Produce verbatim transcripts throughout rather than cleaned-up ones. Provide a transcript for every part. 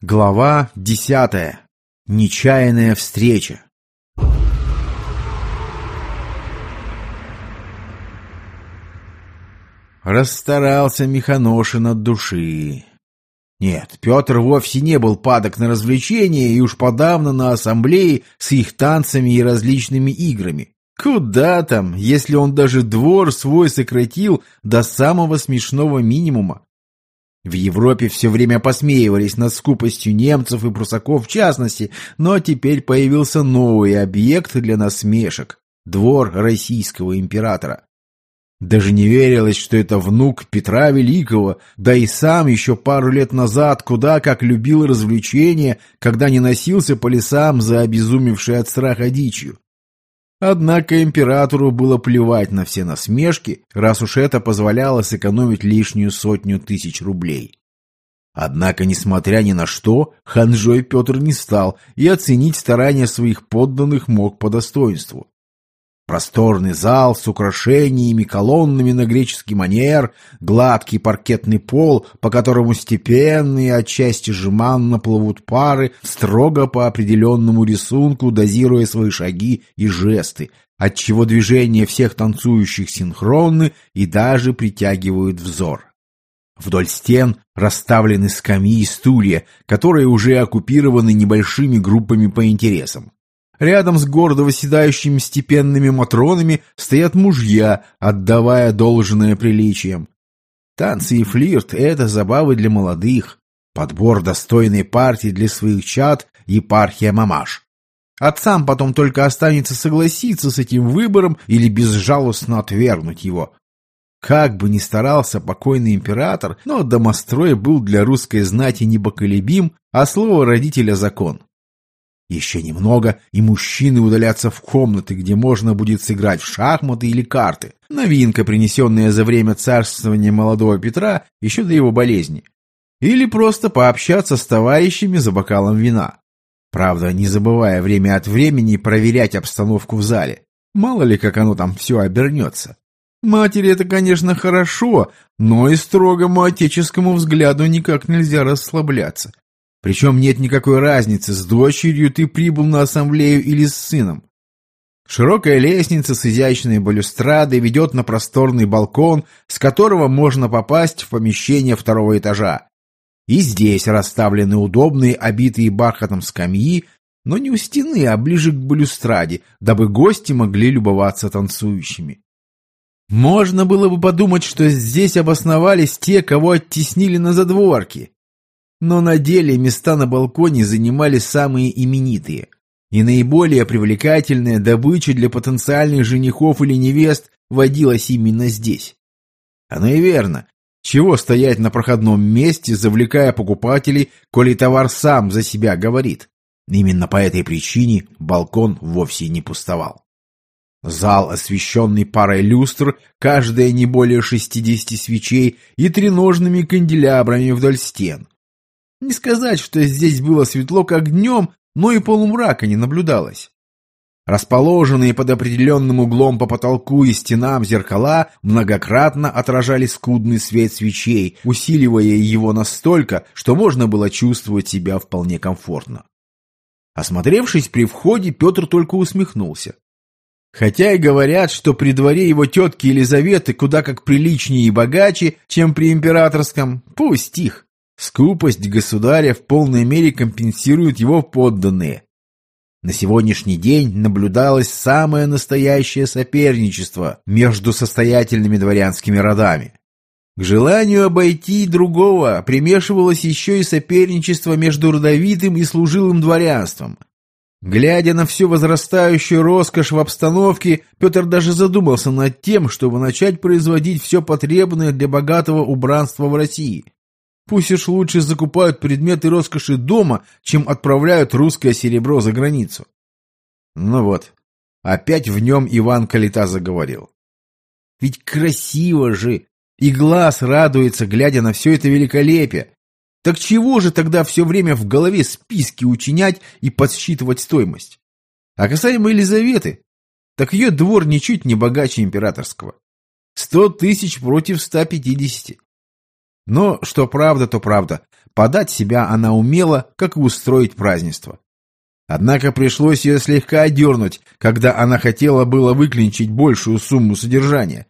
Глава десятая. Нечаянная встреча. Расстарался Миханошин от души. Нет, Петр вовсе не был падок на развлечения и уж подавно на ассамблее с их танцами и различными играми. Куда там, если он даже двор свой сократил до самого смешного минимума? В Европе все время посмеивались над скупостью немцев и прусаков в частности, но теперь появился новый объект для насмешек – двор российского императора. Даже не верилось, что это внук Петра Великого, да и сам еще пару лет назад куда как любил развлечения, когда не носился по лесам за обезумевшей от страха дичью. Однако императору было плевать на все насмешки, раз уж это позволяло сэкономить лишнюю сотню тысяч рублей. Однако, несмотря ни на что, ханжой Петр не стал и оценить старания своих подданных мог по достоинству. Просторный зал с украшениями, колоннами на греческий манер, гладкий паркетный пол, по которому степенные, отчасти жеманно плывут пары, строго по определенному рисунку, дозируя свои шаги и жесты, отчего движения всех танцующих синхронны и даже притягивают взор. Вдоль стен расставлены скамьи и стулья, которые уже оккупированы небольшими группами по интересам. Рядом с гордо восседающими степенными матронами стоят мужья, отдавая должное приличиям. Танцы и флирт — это забавы для молодых, подбор достойной партии для своих чад — епархия мамаш. Отцам потом только останется согласиться с этим выбором или безжалостно отвергнуть его. Как бы ни старался покойный император, но домострой был для русской знати непоколебим, а слово родителя — закон. Еще немного, и мужчины удалятся в комнаты, где можно будет сыграть в шахматы или карты. Новинка, принесенная за время царствования молодого Петра, еще до его болезни. Или просто пообщаться с товарищами за бокалом вина. Правда, не забывая время от времени проверять обстановку в зале. Мало ли, как оно там все обернется. Матери это, конечно, хорошо, но и строгому отеческому взгляду никак нельзя расслабляться. Причем нет никакой разницы, с дочерью ты прибыл на ассамблею или с сыном. Широкая лестница с изящной балюстрадой ведет на просторный балкон, с которого можно попасть в помещение второго этажа. И здесь расставлены удобные, обитые бархатом скамьи, но не у стены, а ближе к балюстраде, дабы гости могли любоваться танцующими. Можно было бы подумать, что здесь обосновались те, кого оттеснили на задворки. Но на деле места на балконе занимали самые именитые, и наиболее привлекательная добыча для потенциальных женихов или невест водилась именно здесь. Оно и верно. Чего стоять на проходном месте, завлекая покупателей, коли товар сам за себя говорит? Именно по этой причине балкон вовсе не пустовал. Зал, освещенный парой люстр, каждая не более шестидесяти свечей и треножными канделябрами вдоль стен. Не сказать, что здесь было светло как днем, но и полумрака не наблюдалось. Расположенные под определенным углом по потолку и стенам зеркала многократно отражали скудный свет свечей, усиливая его настолько, что можно было чувствовать себя вполне комфортно. Осмотревшись при входе, Петр только усмехнулся. Хотя и говорят, что при дворе его тетки Елизаветы куда как приличнее и богаче, чем при императорском, пусть их. Скупость государя в полной мере компенсируют его подданные. На сегодняшний день наблюдалось самое настоящее соперничество между состоятельными дворянскими родами. К желанию обойти другого примешивалось еще и соперничество между родовитым и служилым дворянством. Глядя на всю возрастающую роскошь в обстановке, Петр даже задумался над тем, чтобы начать производить все потребное для богатого убранства в России. Пусть уж лучше закупают предметы роскоши дома, чем отправляют русское серебро за границу. Ну вот, опять в нем Иван Калита заговорил. Ведь красиво же, и глаз радуется, глядя на все это великолепие. Так чего же тогда все время в голове списки учинять и подсчитывать стоимость? А касаемо Елизаветы, так ее двор ничуть не богаче императорского. Сто тысяч против ста пятидесяти. Но что правда, то правда. подать себя она умела, как и устроить празднество. Однако пришлось ее слегка одернуть, когда она хотела было выклинчить большую сумму содержания.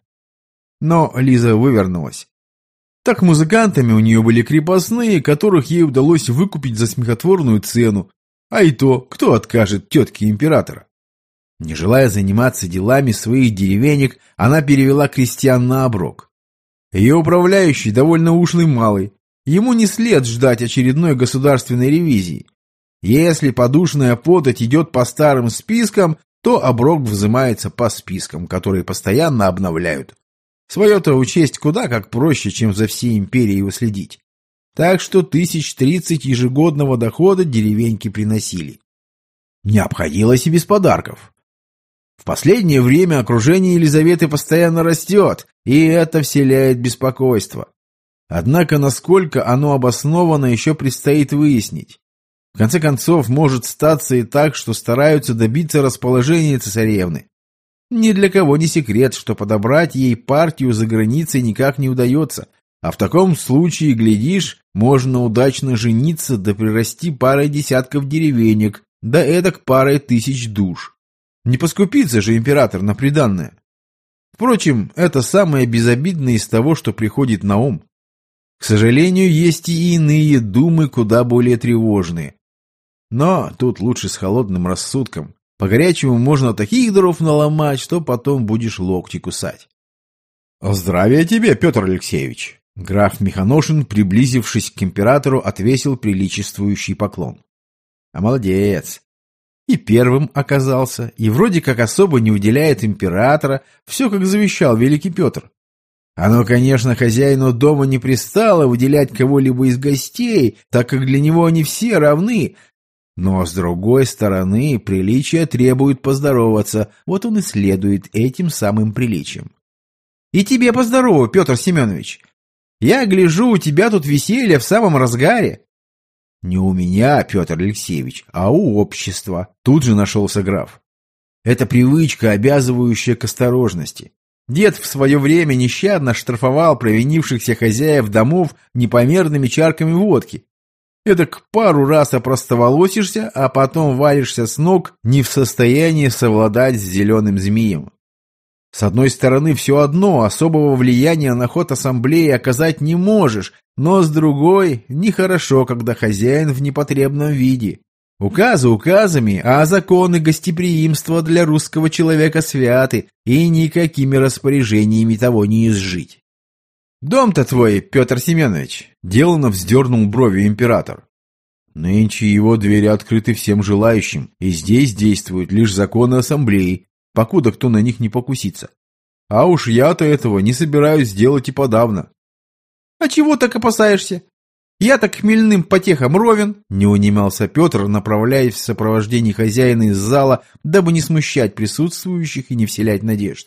Но Лиза вывернулась. Так музыкантами у нее были крепостные, которых ей удалось выкупить за смехотворную цену, а и то, кто откажет тетке императора. Не желая заниматься делами своих деревенек, она перевела крестьян на оброк. Ее управляющий довольно ушлый малый, ему не след ждать очередной государственной ревизии. Если подушная подать идет по старым спискам, то оброк взимается по спискам, которые постоянно обновляют. Свое-то учесть куда как проще, чем за всей империей уследить. Так что тысяч тридцать ежегодного дохода деревеньки приносили. Не обходилось и без подарков. В последнее время окружение Елизаветы постоянно растет, и это вселяет беспокойство. Однако, насколько оно обосновано, еще предстоит выяснить. В конце концов, может статься и так, что стараются добиться расположения цесаревны. Ни для кого не секрет, что подобрать ей партию за границей никак не удается, а в таком случае, глядишь, можно удачно жениться да прирасти парой десятков деревенек, да эдак парой тысяч душ. Не поскупится же император на приданное. Впрочем, это самое безобидное из того, что приходит на ум. К сожалению, есть и иные думы, куда более тревожные. Но тут лучше с холодным рассудком. По-горячему можно таких дров наломать, что потом будешь локти кусать. «Здравия тебе, Петр Алексеевич!» Граф Миханошин, приблизившись к императору, отвесил приличествующий поклон. «А молодец! И первым оказался, и вроде как особо не уделяет императора, все как завещал великий Петр. Оно, конечно, хозяину дома не пристало выделять кого-либо из гостей, так как для него они все равны. Но, с другой стороны, приличие требует поздороваться, вот он и следует этим самым приличиям. И тебе поздорову, Петр Семенович. Я гляжу, у тебя тут веселье в самом разгаре. Не у меня, Петр Алексеевич, а у общества, тут же нашелся граф. Это привычка, обязывающая к осторожности. Дед в свое время нещадно штрафовал провинившихся хозяев домов непомерными чарками водки. Эдак пару раз опростоволосишься, а потом валишься с ног, не в состоянии совладать с зеленым змеем. С одной стороны, все одно, особого влияния на ход ассамблеи оказать не можешь, но с другой, нехорошо, когда хозяин в непотребном виде. Указы указами, а законы гостеприимства для русского человека святы, и никакими распоряжениями того не изжить. «Дом-то твой, Петр Семенович!» — деланно вздернул брови император. «Нынче его двери открыты всем желающим, и здесь действуют лишь законы ассамблеи, покуда кто на них не покусится. А уж я-то этого не собираюсь делать и подавно». «А чего так опасаешься? Я-то к хмельным потехам ровен», — не унимался Петр, направляясь в сопровождении хозяина из зала, дабы не смущать присутствующих и не вселять надежд.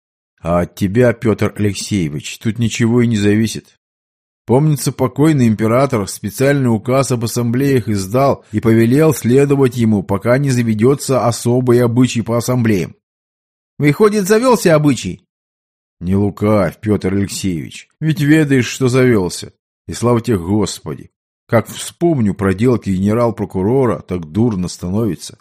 «А от тебя, Петр Алексеевич, тут ничего и не зависит. Помнится, покойный император специальный указ об ассамблеях издал и повелел следовать ему, пока не заведется особый обычай по ассамблеям». «Выходит, завелся обычай?» «Не лукавь, Петр Алексеевич, ведь ведаешь, что завелся. И слава тебе, Господи! Как вспомню проделки генерал-прокурора, так дурно становится».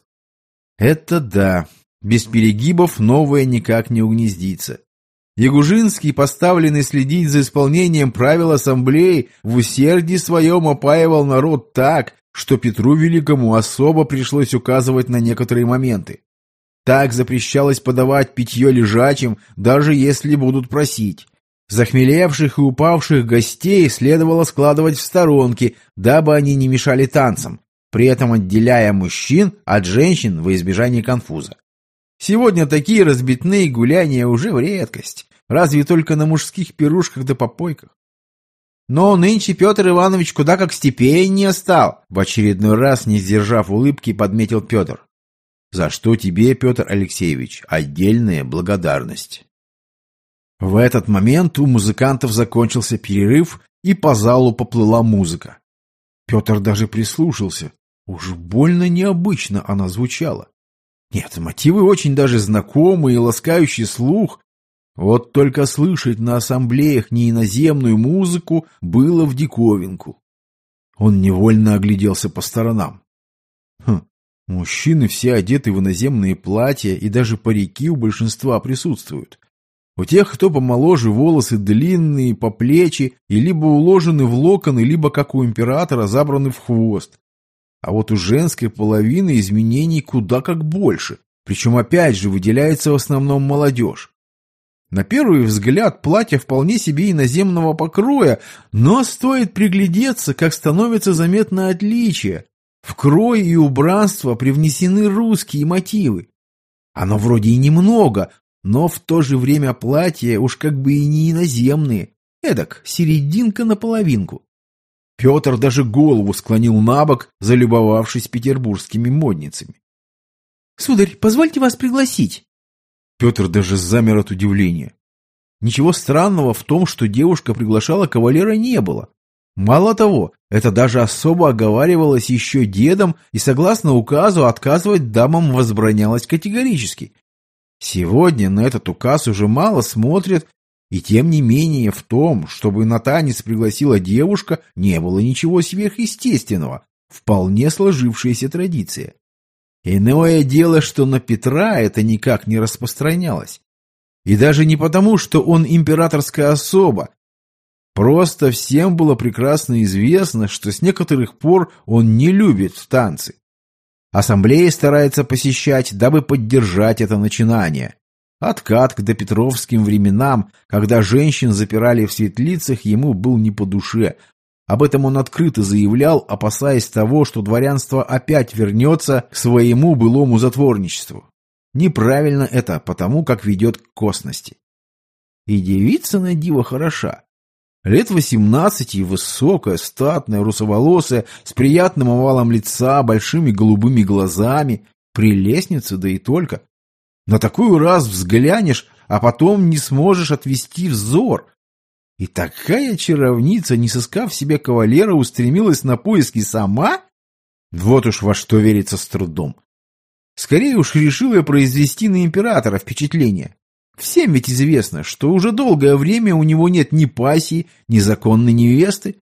«Это да, без перегибов новое никак не угнездится. Ягужинский, поставленный следить за исполнением правил ассамблеи, в усердии своем опаивал народ так, что Петру Великому особо пришлось указывать на некоторые моменты. Так запрещалось подавать питье лежачим, даже если будут просить. Захмелевших и упавших гостей следовало складывать в сторонки, дабы они не мешали танцам, при этом отделяя мужчин от женщин во избежание конфуза. Сегодня такие разбитные гуляния уже в редкость, разве только на мужских пирушках да попойках. Но нынче Петр Иванович куда как степеннее стал, в очередной раз, не сдержав улыбки, подметил Петр. За что тебе, Петр Алексеевич, отдельная благодарность. В этот момент у музыкантов закончился перерыв, и по залу поплыла музыка. Петр даже прислушался. Уж больно необычно она звучала. Нет, мотивы очень даже знакомые и ласкающий слух. Вот только слышать на ассамблеях неиноземную музыку было в диковинку. Он невольно огляделся по сторонам. Хм, мужчины все одеты в иноземные платья, и даже парики у большинства присутствуют. У тех, кто помоложе, волосы длинные, по плечи, и либо уложены в локоны, либо, как у императора, забраны в хвост. А вот у женской половины изменений куда как больше, причем опять же выделяется в основном молодежь. На первый взгляд платье вполне себе иноземного покроя, но стоит приглядеться, как становится заметно отличие. В крой и убранство привнесены русские мотивы. Оно вроде и немного, но в то же время платья уж как бы и не иноземные. Эдак, серединка на половинку. Петр даже голову склонил на бок, залюбовавшись петербургскими модницами. — Сударь, позвольте вас пригласить. Петр даже замер от удивления. Ничего странного в том, что девушка приглашала кавалера, не было. Мало того, это даже особо оговаривалось еще дедом, и согласно указу отказывать дамам возбранялось категорически. Сегодня на этот указ уже мало смотрят, и тем не менее в том, чтобы на танец пригласила девушка, не было ничего сверхъестественного, вполне сложившаяся традиция. Иное дело, что на Петра это никак не распространялось. И даже не потому, что он императорская особа. Просто всем было прекрасно известно, что с некоторых пор он не любит танцы. Ассамблеи старается посещать, дабы поддержать это начинание. Откат к допетровским временам, когда женщин запирали в светлицах, ему был не по душе. Об этом он открыто заявлял, опасаясь того, что дворянство опять вернется к своему былому затворничеству. Неправильно это, потому как ведет к косности. И девица на диво хороша. Лет восемнадцати, высокая, статная, русоволосая, с приятным овалом лица, большими голубыми глазами, прелестница, да и только. На такую раз взглянешь, а потом не сможешь отвести взор. И такая чаровница, не сыскав себе кавалера, устремилась на поиски сама? Вот уж во что верится с трудом. Скорее уж решила произвести на императора впечатление. Всем ведь известно, что уже долгое время у него нет ни пассии, ни законной невесты.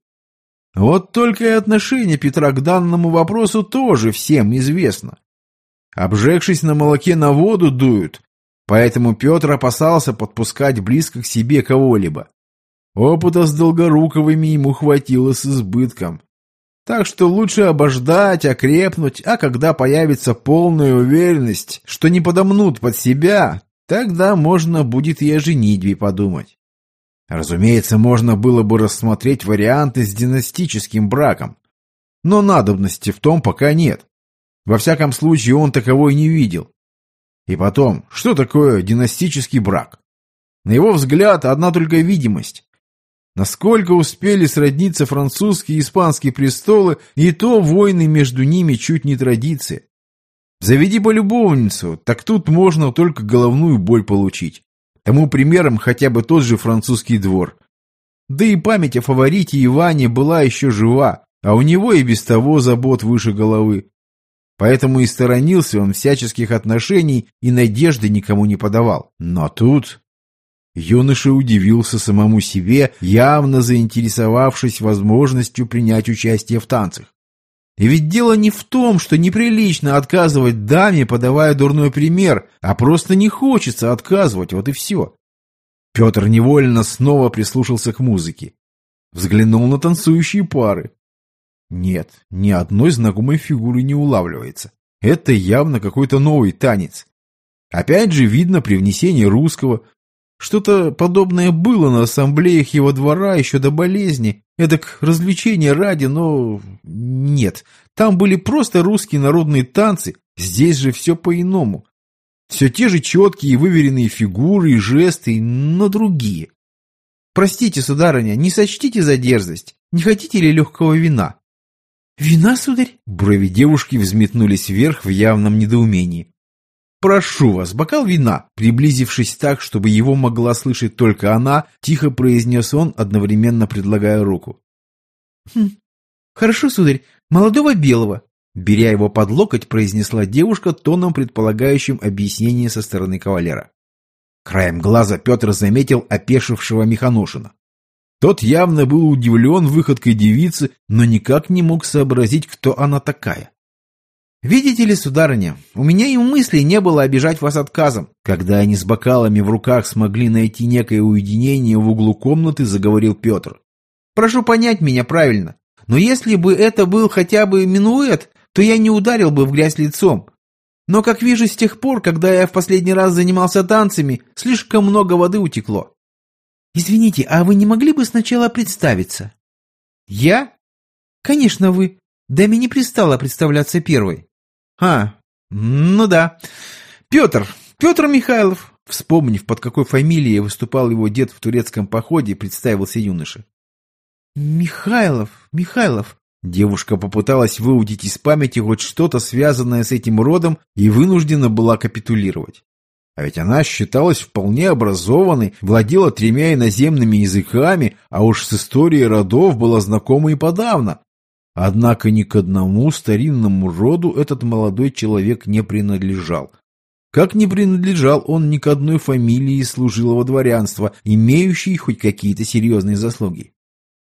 Вот только и отношение Петра к данному вопросу тоже всем известно. Обжегшись на молоке, на воду дуют, поэтому Петр опасался подпускать близко к себе кого-либо. Опыта с Долгоруковыми ему хватило с избытком. Так что лучше обождать, окрепнуть, а когда появится полная уверенность, что не подомнут под себя, тогда можно будет и о женитьбе подумать. Разумеется, можно было бы рассмотреть варианты с династическим браком, но надобности в том пока нет. Во всяком случае, он таковой не видел. И потом, что такое династический брак? На его взгляд, одна только видимость. Насколько успели сродниться французские и испанские престолы, и то войны между ними чуть не традиция. Заведи полюбовницу, так тут можно только головную боль получить. Тому примером хотя бы тот же французский двор. Да и память о фаворите Иване была еще жива, а у него и без того забот выше головы. Поэтому и сторонился он всяческих отношений и надежды никому не подавал. Но тут... Юноша удивился самому себе, явно заинтересовавшись возможностью принять участие в танцах. И ведь дело не в том, что неприлично отказывать даме, подавая дурной пример, а просто не хочется отказывать, вот и все. Петр невольно снова прислушался к музыке. Взглянул на танцующие пары. Нет, ни одной знакомой фигуры не улавливается. Это явно какой-то новый танец. Опять же видно привнесение русского. Что-то подобное было на ассамблеях его двора еще до болезни. Эдак развлечения ради, но нет. Там были просто русские народные танцы, здесь же все по-иному. Все те же четкие и выверенные фигуры и жесты, но другие. Простите, сударыня, не сочтите за дерзость. Не хотите ли легкого вина? Вина, сударь? Брови девушки взметнулись вверх в явном недоумении. «Прошу вас, бокал вина!» Приблизившись так, чтобы его могла слышать только она, тихо произнес он, одновременно предлагая руку. «Хм, хорошо, сударь, молодого белого!» Беря его под локоть, произнесла девушка тоном, предполагающим объяснение со стороны кавалера. Краем глаза Петр заметил опешившего Миханошина. Тот явно был удивлен выходкой девицы, но никак не мог сообразить, кто она такая. «Видите ли, сударыня, у меня и мысли не было обижать вас отказом». Когда они с бокалами в руках смогли найти некое уединение в углу комнаты, заговорил Петр. «Прошу понять меня правильно, но если бы это был хотя бы минуэт, то я не ударил бы в грязь лицом. Но, как вижу, с тех пор, когда я в последний раз занимался танцами, слишком много воды утекло». «Извините, а вы не могли бы сначала представиться?» «Я?» «Конечно, вы. Даме не пристало представляться первой». «А, ну да. Петр, Петр Михайлов». Вспомнив, под какой фамилией выступал его дед в турецком походе, представился юноша. «Михайлов, Михайлов». Девушка попыталась выудить из памяти хоть что-то, связанное с этим родом, и вынуждена была капитулировать. А ведь она считалась вполне образованной, владела тремя иноземными языками, а уж с историей родов была знакома и подавно. Однако ни к одному старинному роду этот молодой человек не принадлежал. Как не принадлежал он ни к одной фамилии служилого дворянства, имеющей хоть какие-то серьезные заслуги.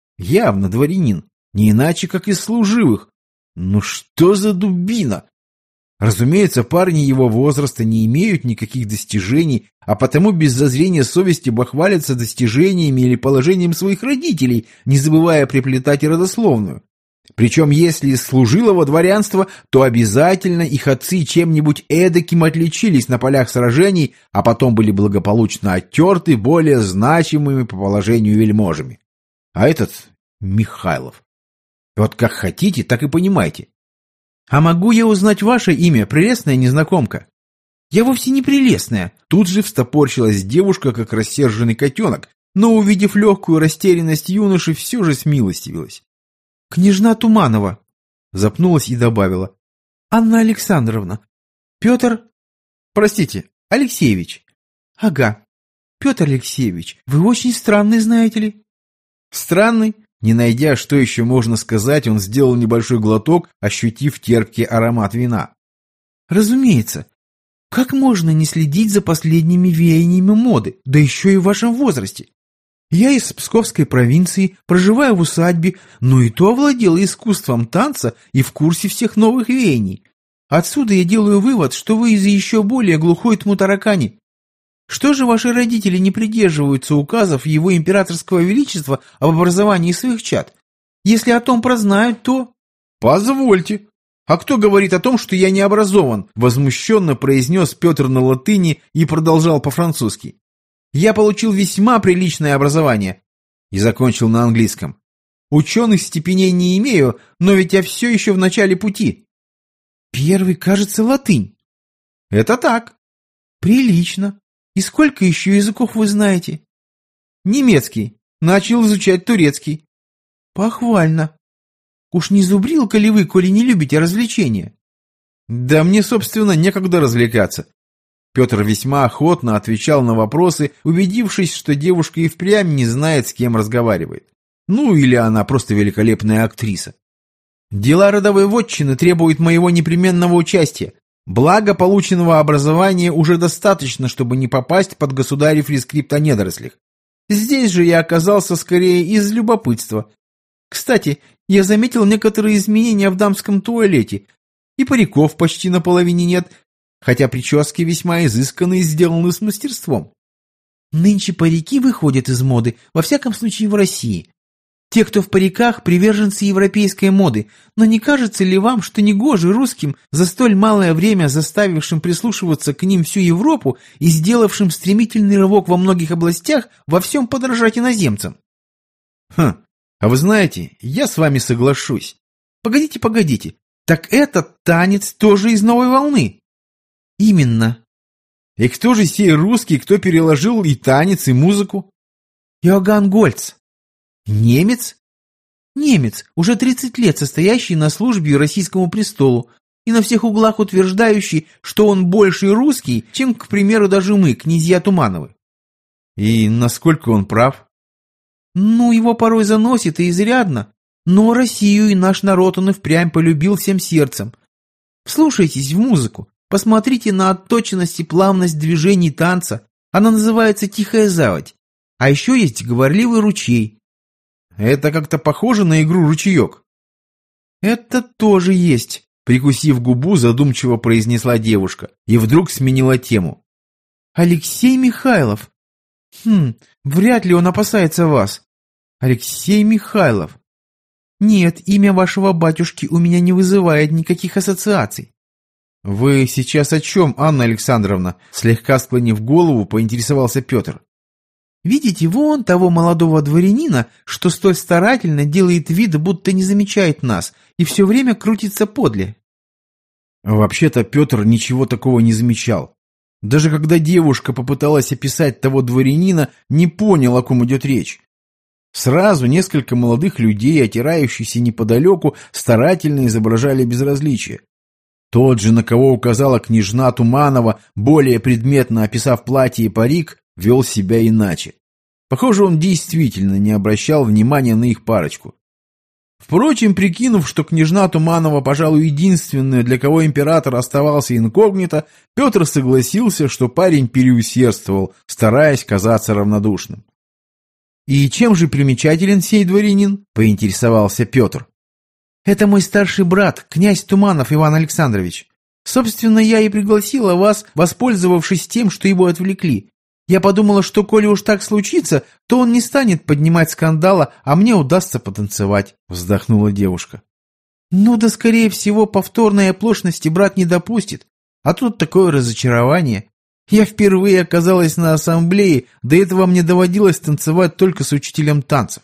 Явно дворянин, не иначе, как из служивых. Ну что за дубина? Разумеется, парни его возраста не имеют никаких достижений, а потому без зазрения совести бахвалятся достижениями или положением своих родителей, не забывая приплетать и родословную. Причем, если из служилого дворянства, то обязательно их отцы чем-нибудь эдаким отличились на полях сражений, а потом были благополучно оттерты более значимыми по положению вельможами. А этот Михайлов. Вот как хотите, так и понимаете. «А могу я узнать ваше имя, прелестная незнакомка?» «Я вовсе не прелестная». Тут же встопорчилась девушка, как рассерженный котенок, но, увидев легкую растерянность юноши, все же смилостивилась. «Княжна Туманова», — запнулась и добавила. «Анна Александровна. Петр...» «Простите, Алексеевич». «Ага. Петр Алексеевич, вы очень странный, знаете ли». «Странный?» Не найдя, что еще можно сказать, он сделал небольшой глоток, ощутив терпкий аромат вина. «Разумеется. Как можно не следить за последними веяниями моды, да еще и в вашем возрасте? Я из Псковской провинции, проживаю в усадьбе, но и то овладела искусством танца и в курсе всех новых веяний. Отсюда я делаю вывод, что вы из еще более глухой тьму таракани. Что же ваши родители не придерживаются указов его императорского величества об образовании своих чад? Если о том прознают, то...» «Позвольте. А кто говорит о том, что я не образован?» Возмущенно произнес Петр на латыни и продолжал по-французски. «Я получил весьма приличное образование». И закончил на английском. «Ученых степеней не имею, но ведь я все еще в начале пути». «Первый, кажется, латынь». «Это так». «Прилично. И сколько еще языков вы знаете?» «Немецкий. Начал изучать турецкий». «Похвально. Уж не зубрилка ли вы, коли не любите развлечения?» «Да мне, собственно, некогда развлекаться». Петр весьма охотно отвечал на вопросы, убедившись, что девушка и впрямь не знает, с кем разговаривает. Ну, или она просто великолепная актриса. «Дела родовой вотчины требуют моего непременного участия. Благо полученного образования уже достаточно, чтобы не попасть под государев рескрипт о недорослях. Здесь же я оказался скорее из любопытства. Кстати, я заметил некоторые изменения в дамском туалете, и париков почти наполовине нет, хотя прически весьма изысканные и сделаны с мастерством. Нынче парики выходят из моды, во всяком случае в России. Те, кто в париках, приверженцы европейской моды, но не кажется ли вам, что негоже русским, за столь малое время заставившим прислушиваться к ним всю Европу и сделавшим стремительный рывок во многих областях, во всем подражать иноземцам?» «Хм, а вы знаете, я с вами соглашусь. Погодите, погодите, так этот танец тоже из новой волны?» «Именно». «И кто же сей русский, кто переложил и танец, и музыку?» «Иоганн Гольц». «Немец?» «Немец, уже тридцать лет состоящий на службе российскому престолу и на всех углах утверждающий, что он больше русский, чем, к примеру, даже мы, князья Тумановы». «И насколько он прав?» «Ну, его порой заносит и изрядно, но Россию и наш народ он и впрямь полюбил всем сердцем. Вслушайтесь в музыку, посмотрите на отточенность и плавность движений танца, она называется «Тихая заводь». А еще есть говорливый ручей. Это как-то похоже на игру «Ручеек». «Это тоже есть», — прикусив губу, задумчиво произнесла девушка и вдруг сменила тему. «Алексей Михайлов. Хм, вряд ли он опасается вас. Алексей Михайлов. Нет, имя вашего батюшки у меня не вызывает никаких ассоциаций». «Вы сейчас о чем, Анна Александровна?» Слегка склонив голову, поинтересовался Петр. «Видите вон того молодого дворянина, что столь старательно делает вид, будто не замечает нас, и все время крутится подле?» Вообще-то Петр ничего такого не замечал. Даже когда девушка попыталась описать того дворянина, не понял, о ком идет речь. Сразу несколько молодых людей, отирающихся неподалеку, старательно изображали безразличие. Тот же, на кого указала княжна Туманова, более предметно описав платье и парик, вел себя иначе. Похоже, он действительно не обращал внимания на их парочку. Впрочем, прикинув, что княжна Туманова, пожалуй, единственная, для кого император оставался инкогнито, Петр согласился, что парень переусердствовал, стараясь казаться равнодушным. «И чем же примечателен сей дворянин?» — поинтересовался Петр. «Это мой старший брат, князь Туманов Иван Александрович. Собственно, я и пригласила вас, воспользовавшись тем, что его отвлекли. Я подумала, что коли уж так случится, то он не станет поднимать скандала, а мне удастся потанцевать», — вздохнула девушка. «Ну да, скорее всего, повторной оплошности брат не допустит. А тут такое разочарование. Я впервые оказалась на ассамблее, до этого мне доводилось танцевать только с учителем танцев.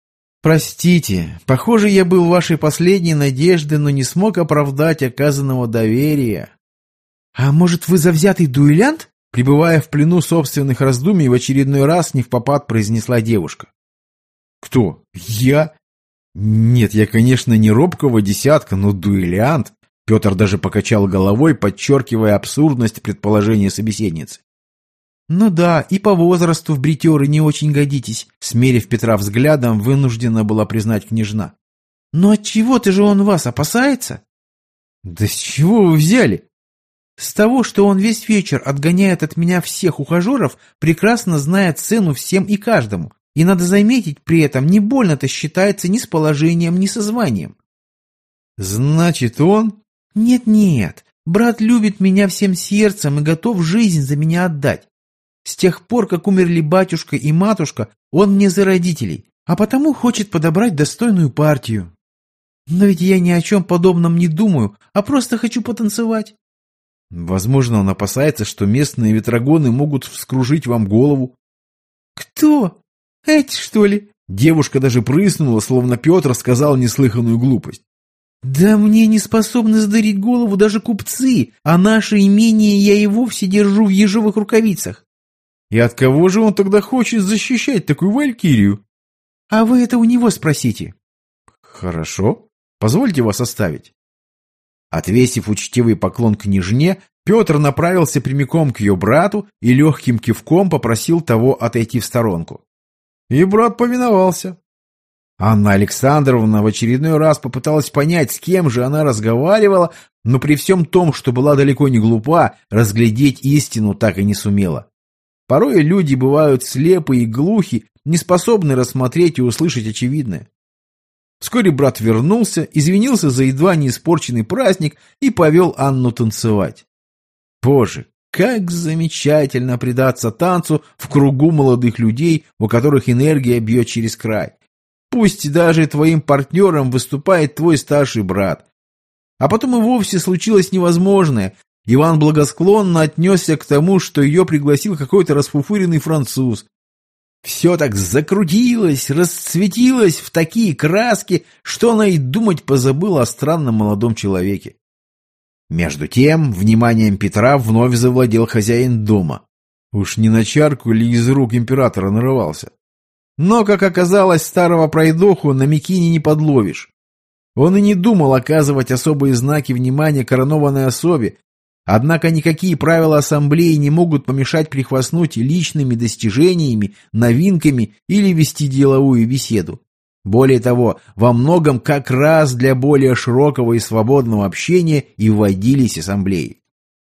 Простите, похоже, я был вашей последней надеждой, но не смог оправдать оказанного доверия». «А может, вы завзятый дуэлянт?» Пребывая в плену собственных раздумий, в очередной раз невпопад произнесла девушка. «Кто? Я? Нет, я, конечно, не робкого десятка, но дуэлянт». Петр даже покачал головой, подчеркивая абсурдность предположения собеседницы. «Ну да, и по возрасту в бритеры не очень годитесь», смерив Петра взглядом, вынуждена была признать княжна. «Но отчего-то же он вас опасается?» «Да с чего вы взяли?» «С того, что он весь вечер отгоняет от меня всех ухажеров, прекрасно зная цену всем и каждому, и, надо заметить, при этом не больно-то считается ни с положением, ни со званием». «Значит, он...» «Нет-нет, брат любит меня всем сердцем и готов жизнь за меня отдать. С тех пор, как умерли батюшка и матушка, он мне за родителей, а потому хочет подобрать достойную партию. Но ведь я ни о чем подобном не думаю, а просто хочу потанцевать». «Возможно, он опасается, что местные ветрогоны могут вскружить вам голову». «Кто? Эти, что ли?» Девушка даже прыснула, словно Петр сказал неслыханную глупость. «Да мне не способны сдурить голову даже купцы, а наше имение я и вовсе держу в ежовых рукавицах». «И от кого же он тогда хочет защищать такую валькирию?» «А вы это у него спросите». «Хорошо, позвольте вас оставить». Отвесив учтивый поклон княжне, Петр направился прямиком к ее брату и легким кивком попросил того отойти в сторонку. И брат повиновался. Анна Александровна в очередной раз попыталась понять, с кем же она разговаривала, но при всем том, что была далеко не глупа, разглядеть истину так и не сумела. Порой люди бывают слепы и глухи, не способны рассмотреть и услышать очевидное. Вскоре брат вернулся, извинился за едва не испорченный праздник и повел Анну танцевать. Боже, как замечательно предаться танцу в кругу молодых людей, у которых энергия бьет через край. Пусть даже твоим партнером выступает твой старший брат. А потом и вовсе случилось невозможное. Иван благосклонно отнесся к тому, что ее пригласил какой-то расфуфыренный француз. Все так закрутилось, расцветилось в такие краски, что она и думать позабыла о странном молодом человеке. Между тем, вниманием Петра вновь завладел хозяин дома. Уж не на чарку ли из рук императора нарывался? Но, как оказалось, старого пройдоху на мякине не подловишь. Он и не думал оказывать особые знаки внимания коронованной особе, однако никакие правила ассамблеи не могут помешать прихвастнуть личными достижениями, новинками или вести деловую беседу. Более того, во многом как раз для более широкого и свободного общения и вводились ассамблеи.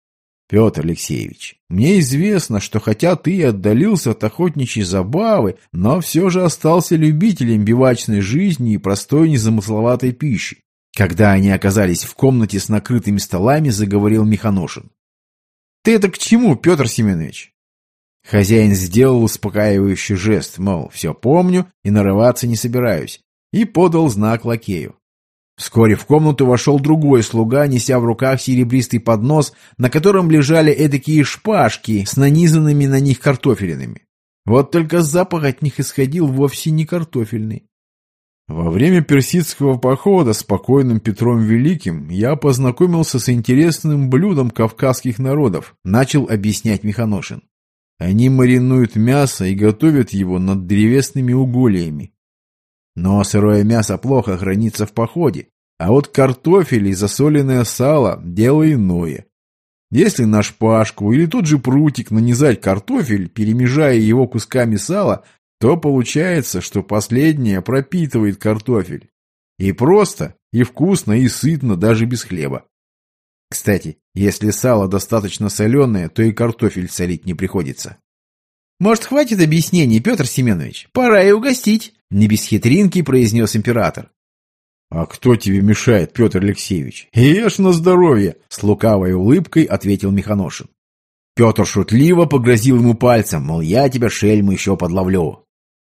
Петр Алексеевич, мне известно, что хотя ты и отдалился от охотничьей забавы, но все же остался любителем бивачной жизни и простой незамысловатой пищи. Когда они оказались в комнате с накрытыми столами, заговорил Миханошин. Ты это к чему, Петр Семенович? Хозяин сделал успокаивающий жест, мол, все помню и нарываться не собираюсь, и подал знак лакею. Вскоре в комнату вошел другой слуга, неся в руках серебристый поднос, на котором лежали эдакие шпажки с нанизанными на них картофелинами. Вот только запах от них исходил вовсе не картофельный. Во время персидского похода с покойным Петром Великим я познакомился с интересным блюдом кавказских народов, начал объяснять Миханошин. Они маринуют мясо и готовят его над древесными угольями. Но сырое мясо плохо хранится в походе, а вот картофель и засоленное сало – дело иное. Если на шпажку или тот же прутик нанизать картофель, перемежая его кусками сала, то получается, что последнее пропитывает картофель. И просто, и вкусно, и сытно, даже без хлеба. Кстати, если сало достаточно соленое, то и картофель солить не приходится. «Может, хватит объяснений, Петр Семенович? Пора и угостить!» Не без хитринки произнес император. «А кто тебе мешает, Петр Алексеевич? Ешь на здоровье!» С лукавой улыбкой ответил Миханошин. Петр шутливо погрозил ему пальцем, мол, я тебя, шельму, еще подловлю.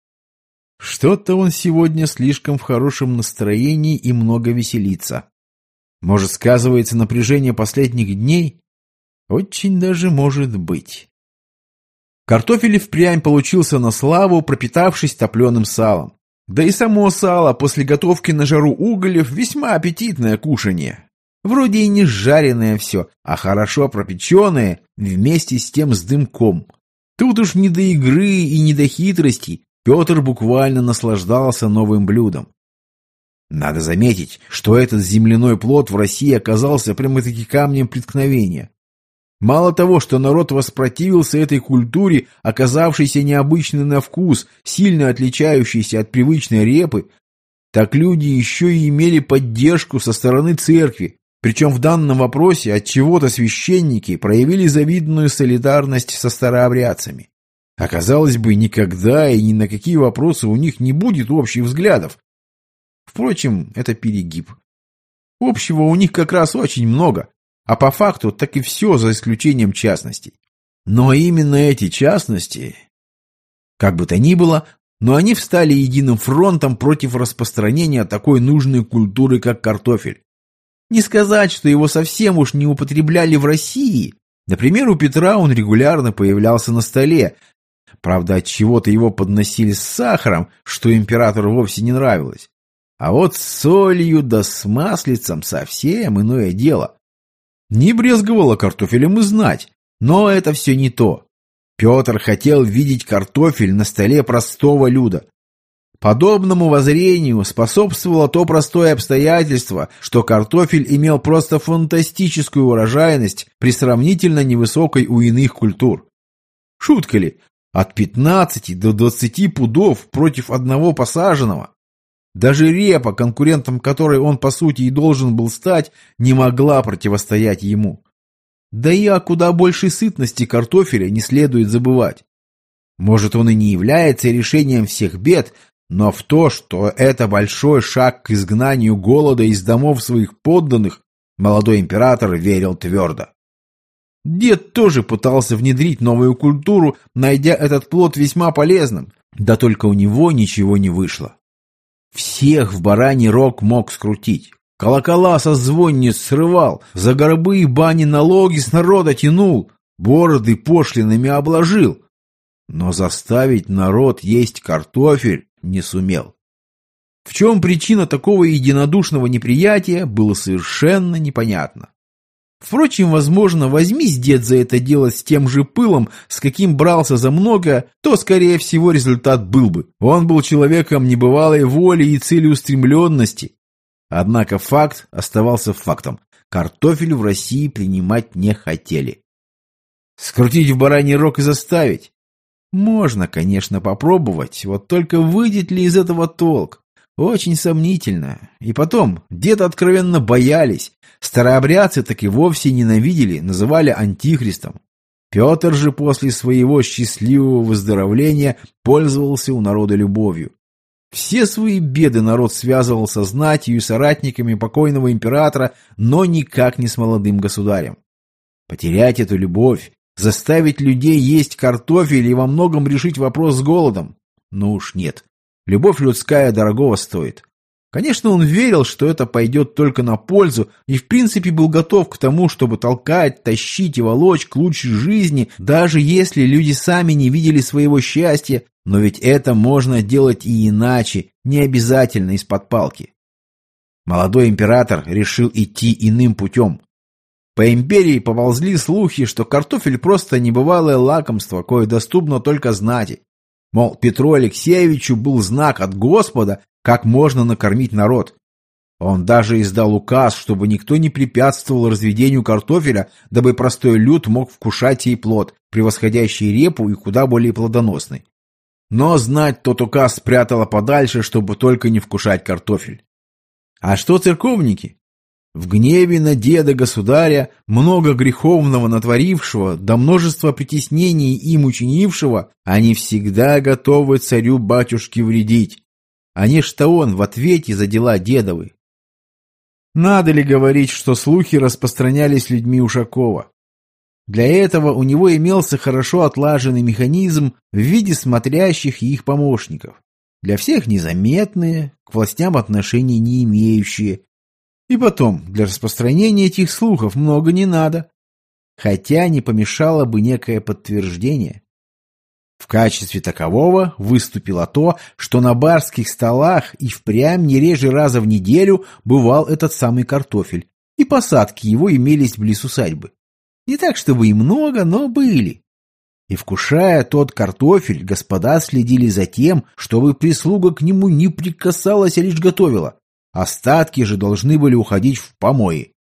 Что-то он сегодня слишком в хорошем настроении и много веселится. Может, сказывается напряжение последних дней? Очень даже может быть. Картофель и впрямь получился на славу, пропитавшись топленым салом. Да и само сало после готовки на жару углев весьма аппетитное кушанье. Вроде и не жареное все, а хорошо пропеченное, вместе с тем с дымком. Тут уж не до игры и не до хитростей, Петр буквально наслаждался новым блюдом. Надо заметить, что этот земляной плод в России оказался прямо-таки камнем преткновения. Мало того, что народ воспротивился этой культуре, оказавшейся необычной на вкус, сильно отличающейся от привычной репы, так люди еще и имели поддержку со стороны церкви, причем в данном вопросе от чего-то священники проявили завидную солидарность со старообрядцами. Оказалось бы, никогда и ни на какие вопросы у них не будет общих взглядов. Впрочем, это перегиб. Общего у них как раз очень много. А по факту так и все, за исключением частностей. Но именно эти частности, как бы то ни было, но они встали единым фронтом против распространения такой нужной культуры, как картофель. Не сказать, что его совсем уж не употребляли в России. Например, у Петра он регулярно появлялся на столе. Правда, от чего-то его подносили с сахаром, что императору вовсе не нравилось. А вот с солью да с маслицем совсем иное дело. Не брезговала картофелем и знать, но это все не то. Петр хотел видеть картофель на столе простого люда. Подобному воззрению способствовало то простое обстоятельство, что картофель имел просто фантастическую урожайность при сравнительно невысокой у иных культур. Шутка ли, от пятнадцати до двадцати пудов против одного посаженного. Даже репа, конкурентом которой он по сути и должен был стать, не могла противостоять ему. Да и о куда большей сытности картофеля не следует забывать. Может, он и не является решением всех бед, но в то, что это большой шаг к изгнанию голода из домов своих подданных, молодой император верил твердо. Дед тоже пытался внедрить новую культуру, найдя этот плод весьма полезным, да только у него ничего не вышло. Всех в бараний рог мог скрутить. Колокола со звонниц срывал, за горбы и бани налоги с народа тянул, бороды пошлинами обложил. Но заставить народ есть картофель не сумел. В чем причина такого единодушного неприятия, было совершенно непонятно. Впрочем, возможно, возьмись дед за это дело с тем же пылом, с каким брался за многое, то, скорее всего, результат был бы. Он был человеком небывалой воли и целеустремленности. Однако факт оставался фактом. Картофель в России принимать не хотели. Скрутить в бараний рог и заставить? Можно, конечно, попробовать, вот только выйдет ли из этого толк? Очень сомнительно. И потом, деда откровенно боялись. Старообрядцы так и вовсе ненавидели, называли антихристом. Петр же после своего счастливого выздоровления пользовался у народа любовью. Все свои беды народ связывал со знатью и соратниками покойного императора, но никак не с молодым государем. Потерять эту любовь, заставить людей есть картофель и во многом решить вопрос с голодом? Ну уж нет. Любовь людская дорогого стоит. Конечно, он верил, что это пойдет только на пользу, и в принципе был готов к тому, чтобы толкать, тащить и волочь к лучшей жизни, даже если люди сами не видели своего счастья, но ведь это можно делать и иначе, не обязательно из-под палки. Молодой император решил идти иным путем. По империи поползли слухи, что картофель просто небывалое лакомство, кое доступно только знати. Мол, Петру Алексеевичу был знак от Господа, как можно накормить народ. Он даже издал указ, чтобы никто не препятствовал разведению картофеля, дабы простой люд мог вкушать сей плод, превосходящий репу и куда более плодоносный. Но знать тот указ спрятала подальше, чтобы только не вкушать картофель. А что церковники? В гневе на деда-государя, много греховного натворившего, да множество притеснений им учинившего, они всегда готовы царю-батюшке вредить. А не что он в ответе за дела дедовы. Надо ли говорить, что слухи распространялись людьми Ушакова? Для этого у него имелся хорошо отлаженный механизм в виде смотрящих и их помощников. Для всех незаметные, к властям отношений не имеющие. И потом, для распространения этих слухов много не надо. Хотя не помешало бы некое подтверждение. В качестве такового выступило то, что на барских столах и впрямь не реже раза в неделю бывал этот самый картофель, и посадки его имелись близ усадьбы. Не так, чтобы и много, но были. И вкушая тот картофель, господа следили за тем, чтобы прислуга к нему не прикасалась, а лишь готовила. Остатки же должны были уходить в помои.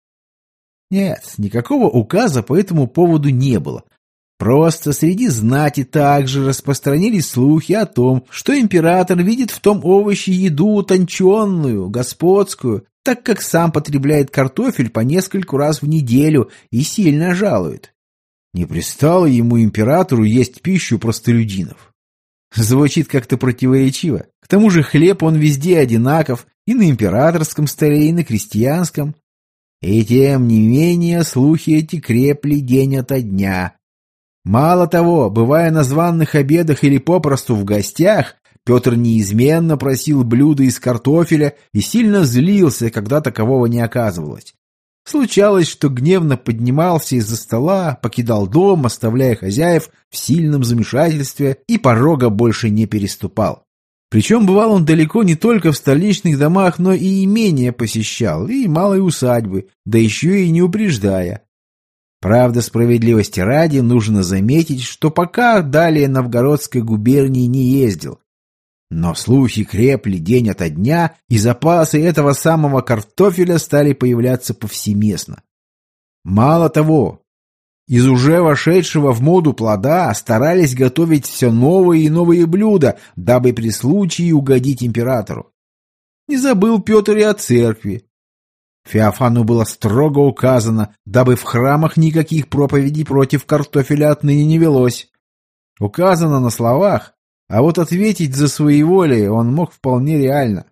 Нет, никакого указа по этому поводу не было. Просто среди знати также распространились слухи о том, что император видит в том овоще еду утонченную, господскую, так как сам потребляет картофель по нескольку раз в неделю и сильно жалует. Не пристало ему императору есть пищу простолюдинов. Звучит как-то противоречиво. К тому же хлеб он везде одинаков, и на императорском столе, и на крестьянском. И тем не менее слухи эти крепли день ото дня. Мало того, бывая на званых обедах или попросту в гостях, Петр неизменно просил блюда из картофеля и сильно злился, когда такового не оказывалось. Случалось, что гневно поднимался из-за стола, покидал дом, оставляя хозяев в сильном замешательстве, и порога больше не переступал. Причем бывал он далеко не только в столичных домах, но и имения посещал, и малые усадьбы, да еще и не упреждая. Правда, справедливости ради, нужно заметить, что пока далее Новгородской губернии не ездил. Но слухи крепли день ото дня, и запасы этого самого картофеля стали появляться повсеместно. Мало того, из уже вошедшего в моду плода старались готовить все новые и новые блюда, дабы при случае угодить императору. Не забыл Петр и о церкви. Феофану было строго указано, дабы в храмах никаких проповедей против картофеля отныне не велось. Указано на словах, а вот ответить за своеволие он мог вполне реально.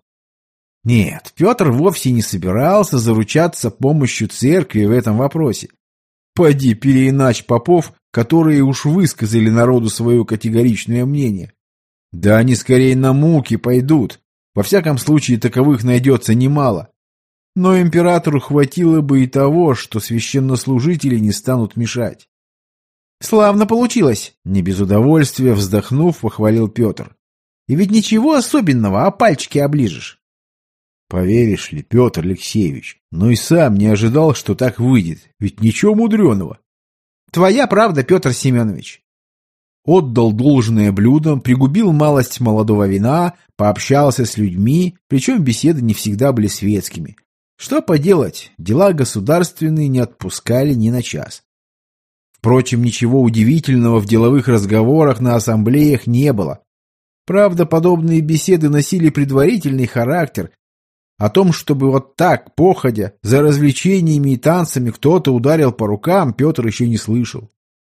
Нет, Петр вовсе не собирался заручаться помощью церкви в этом вопросе. Поди переиначь попов, которые уж высказали народу свое категоричное мнение. Да они скорее на муки пойдут. Во всяком случае, таковых найдется немало. Но императору хватило бы и того, что священнослужители не станут мешать. «Славно получилось!» — не без удовольствия вздохнув, похвалил Петр. «И ведь ничего особенного, а пальчики оближешь». Поверишь ли, Петр Алексеевич, но и сам не ожидал, что так выйдет, ведь ничего мудреного. Твоя правда, Петр Семенович. Отдал должное блюдам, пригубил малость молодого вина, пообщался с людьми, причем беседы не всегда были светскими. Что поделать, дела государственные не отпускали ни на час. Впрочем, ничего удивительного в деловых разговорах на ассамблеях не было. Правда, подобные беседы носили предварительный характер. О том, чтобы вот так, походя, за развлечениями и танцами кто-то ударил по рукам, Петр еще не слышал.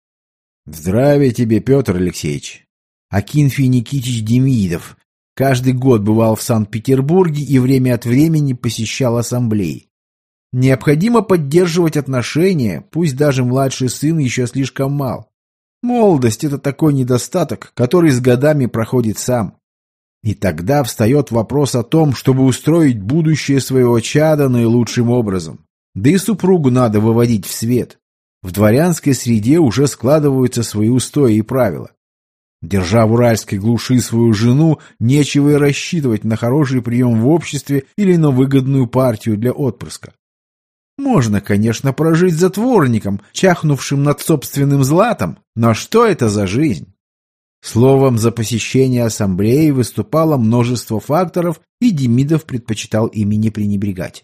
Здравия тебе, Петр Алексеевич. Акинфий Никитич Демидов каждый год бывал в Санкт-Петербурге и время от времени посещал ассамблеи. Необходимо поддерживать отношения, пусть даже младший сын еще слишком мал. Молодость — это такой недостаток, который с годами проходит сам. И тогда встает вопрос о том, чтобы устроить будущее своего чада наилучшим образом. Да и супругу надо выводить в свет. В дворянской среде уже складываются свои устои и правила. Держа в уральской глуши свою жену, нечего и рассчитывать на хороший прием в обществе или на выгодную партию для отпрыска. Можно, конечно, прожить затворником, чахнувшим над собственным златом, но что это за жизнь? Словом, за посещение ассамблеи выступало множество факторов, и Демидов предпочитал ими не пренебрегать.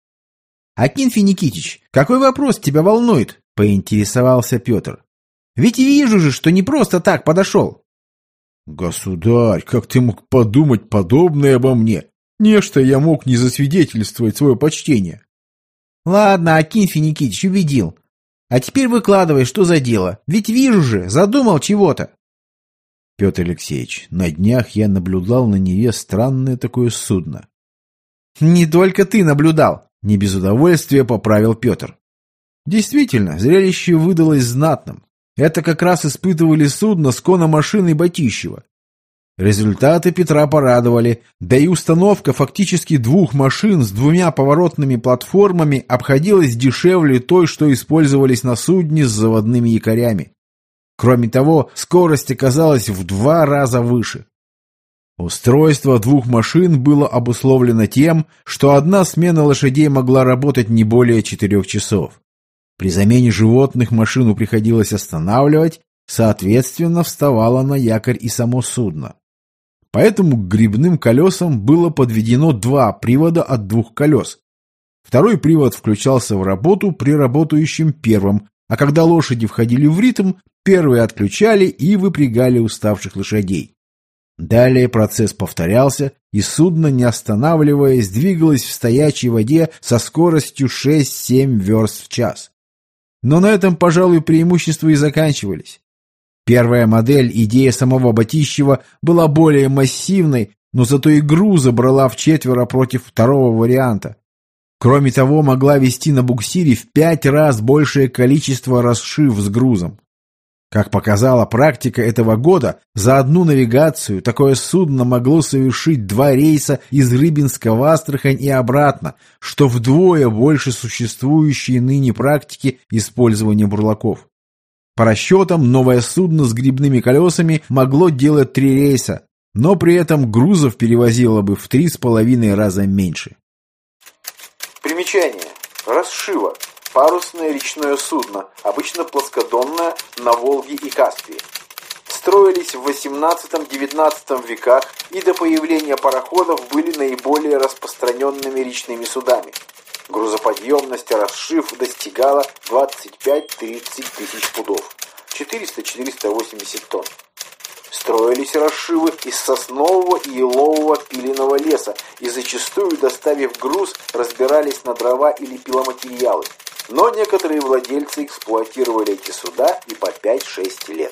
— Акинфий Никитич, какой вопрос тебя волнует? — поинтересовался Петр. — Ведь вижу же, что не просто так подошел. — Государь, как ты мог подумать подобное обо мне? Нечто я мог не засвидетельствовать свое почтение. — Ладно, Акинфий Никитич, убедил. А теперь выкладывай, что за дело. Ведь вижу же, задумал чего-то. — Петр Алексеевич, на днях я наблюдал на Неве странное такое судно. — Не только ты наблюдал, — не без удовольствия поправил Петр. Действительно, зрелище выдалось знатным. Это как раз испытывали судно с кономашиной Батищева. Результаты Петра порадовали, да и установка фактически двух машин с двумя поворотными платформами обходилась дешевле той, что использовались на судне с заводными якорями. Кроме того, скорость оказалась в два раза выше. Устройство двух машин было обусловлено тем, что одна смена лошадей могла работать не более четырех часов. При замене животных машину приходилось останавливать, соответственно, вставало на якорь и само судно. Поэтому к гребным колесам было подведено два привода от двух колес. Второй привод включался в работу при работающем первом, а когда лошади входили в ритм, первые отключали и выпрягали уставших лошадей. Далее процесс повторялся, и судно, не останавливаясь, двигалось в стоячей воде со скоростью шесть-семь верст в час. Но на этом, пожалуй, преимущества и заканчивались. Первая модель, идея самого Батищева, была более массивной, но зато и груза брала вчетверо против второго варианта. Кроме того, могла вести на буксире в пять раз большее количество расшив с грузом. Как показала практика этого года, за одну навигацию такое судно могло совершить два рейса из Рыбинска в Астрахань и обратно, что вдвое больше существующей ныне практики использования бурлаков. По расчетам, новое судно с гребными колесами могло делать три рейса, но при этом грузов перевозило бы в три с половиной раза меньше. Примечание. Расшива. Парусное речное судно, обычно плоскодонное, на Волге и Каспии. Строились в восемнадцатом-девятнадцатом веках и до появления пароходов были наиболее распространенными речными судами. Грузоподъемность расшив достигала двадцать пять-тридцать тысяч пудов, четыреста-четыреста восемьдесят тонн. Строились расшивы из соснового и елового пиленного леса и зачастую, доставив груз, разбирались на дрова или пиломатериалы. Но некоторые владельцы эксплуатировали эти суда и по пять-шесть лет.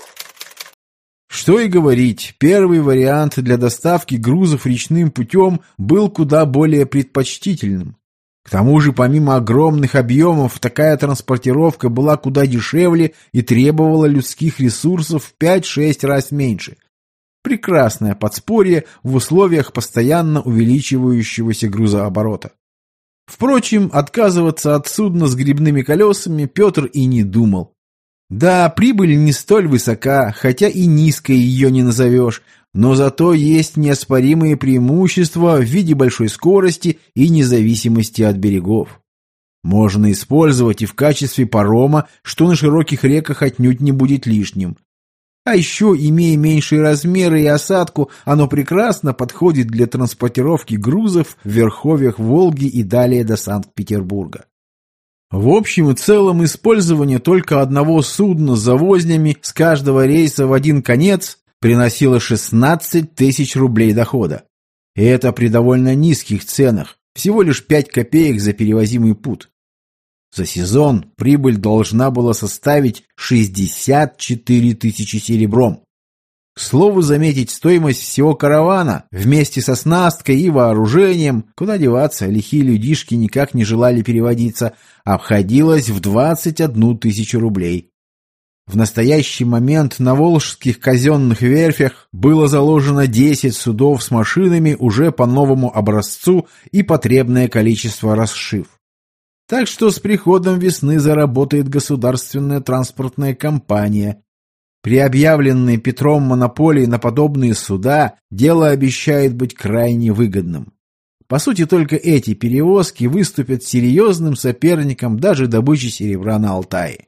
Что и говорить, первый вариант для доставки грузов речным путем был куда более предпочтительным. К тому же, помимо огромных объемов, такая транспортировка была куда дешевле и требовала людских ресурсов в пять-шесть раз меньше. Прекрасное подспорье в условиях постоянно увеличивающегося грузооборота. Впрочем, отказываться от судна с гребными колесами Петр и не думал. Да, прибыль не столь высока, хотя и низкой ее не назовешь, но зато есть неоспоримые преимущества в виде большой скорости и независимости от берегов. Можно использовать и в качестве парома, что на широких реках отнюдь не будет лишним. А еще, имея меньшие размеры и осадку, оно прекрасно подходит для транспортировки грузов в верховьях Волги и далее до Санкт-Петербурга. В общем и целом, использование только одного судна с завознями с каждого рейса в один конец приносила шестнадцать тысяч рублей дохода. И это при довольно низких ценах, всего лишь пять копеек за перевозимый пуд. За сезон прибыль должна была составить шестьдесят четыре тысячи серебром. К слову заметить, стоимость всего каравана вместе со снасткой и вооружением, куда деваться, лихие людишки никак не желали переводиться, обходилась в двадцать одну тысячу рублей. В настоящий момент на волжских казенных верфях было заложено десять судов с машинами уже по новому образцу и потребное количество расшив. Так что с приходом весны заработает государственная транспортная компания. При объявленной Петром монополии на подобные суда дело обещает быть крайне выгодным. По сути, только эти перевозки выступят серьезным соперником даже добычи серебра на Алтае.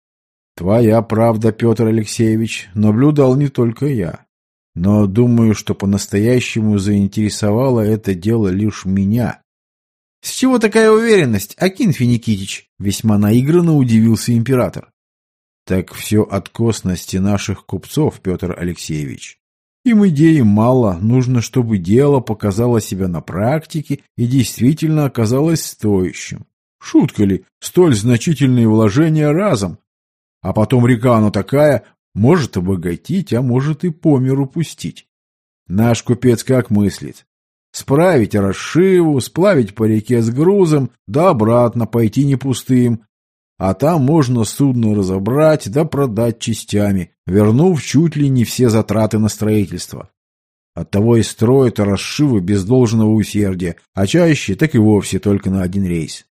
Твоя правда, Петр Алексеевич, наблюдал не только я. Но думаю, что по-настоящему заинтересовало это дело лишь меня. С чего такая уверенность, Акинфий Никитич? Весьма наигранно удивился император. Так все от косности наших купцов, Петр Алексеевич. Им идеи мало, нужно, чтобы дело показало себя на практике и действительно оказалось стоящим. Шутка ли, столь значительные вложения разом? А потом река она такая, может обогатить, а может и по миру пустить. Наш купец как мыслит? Справить расшиву, сплавить по реке с грузом, да обратно пойти не пустым. А там можно судно разобрать да продать частями, вернув чуть ли не все затраты на строительство. Оттого и строят расшивы без должного усердия, а чаще так и вовсе только на один рейс.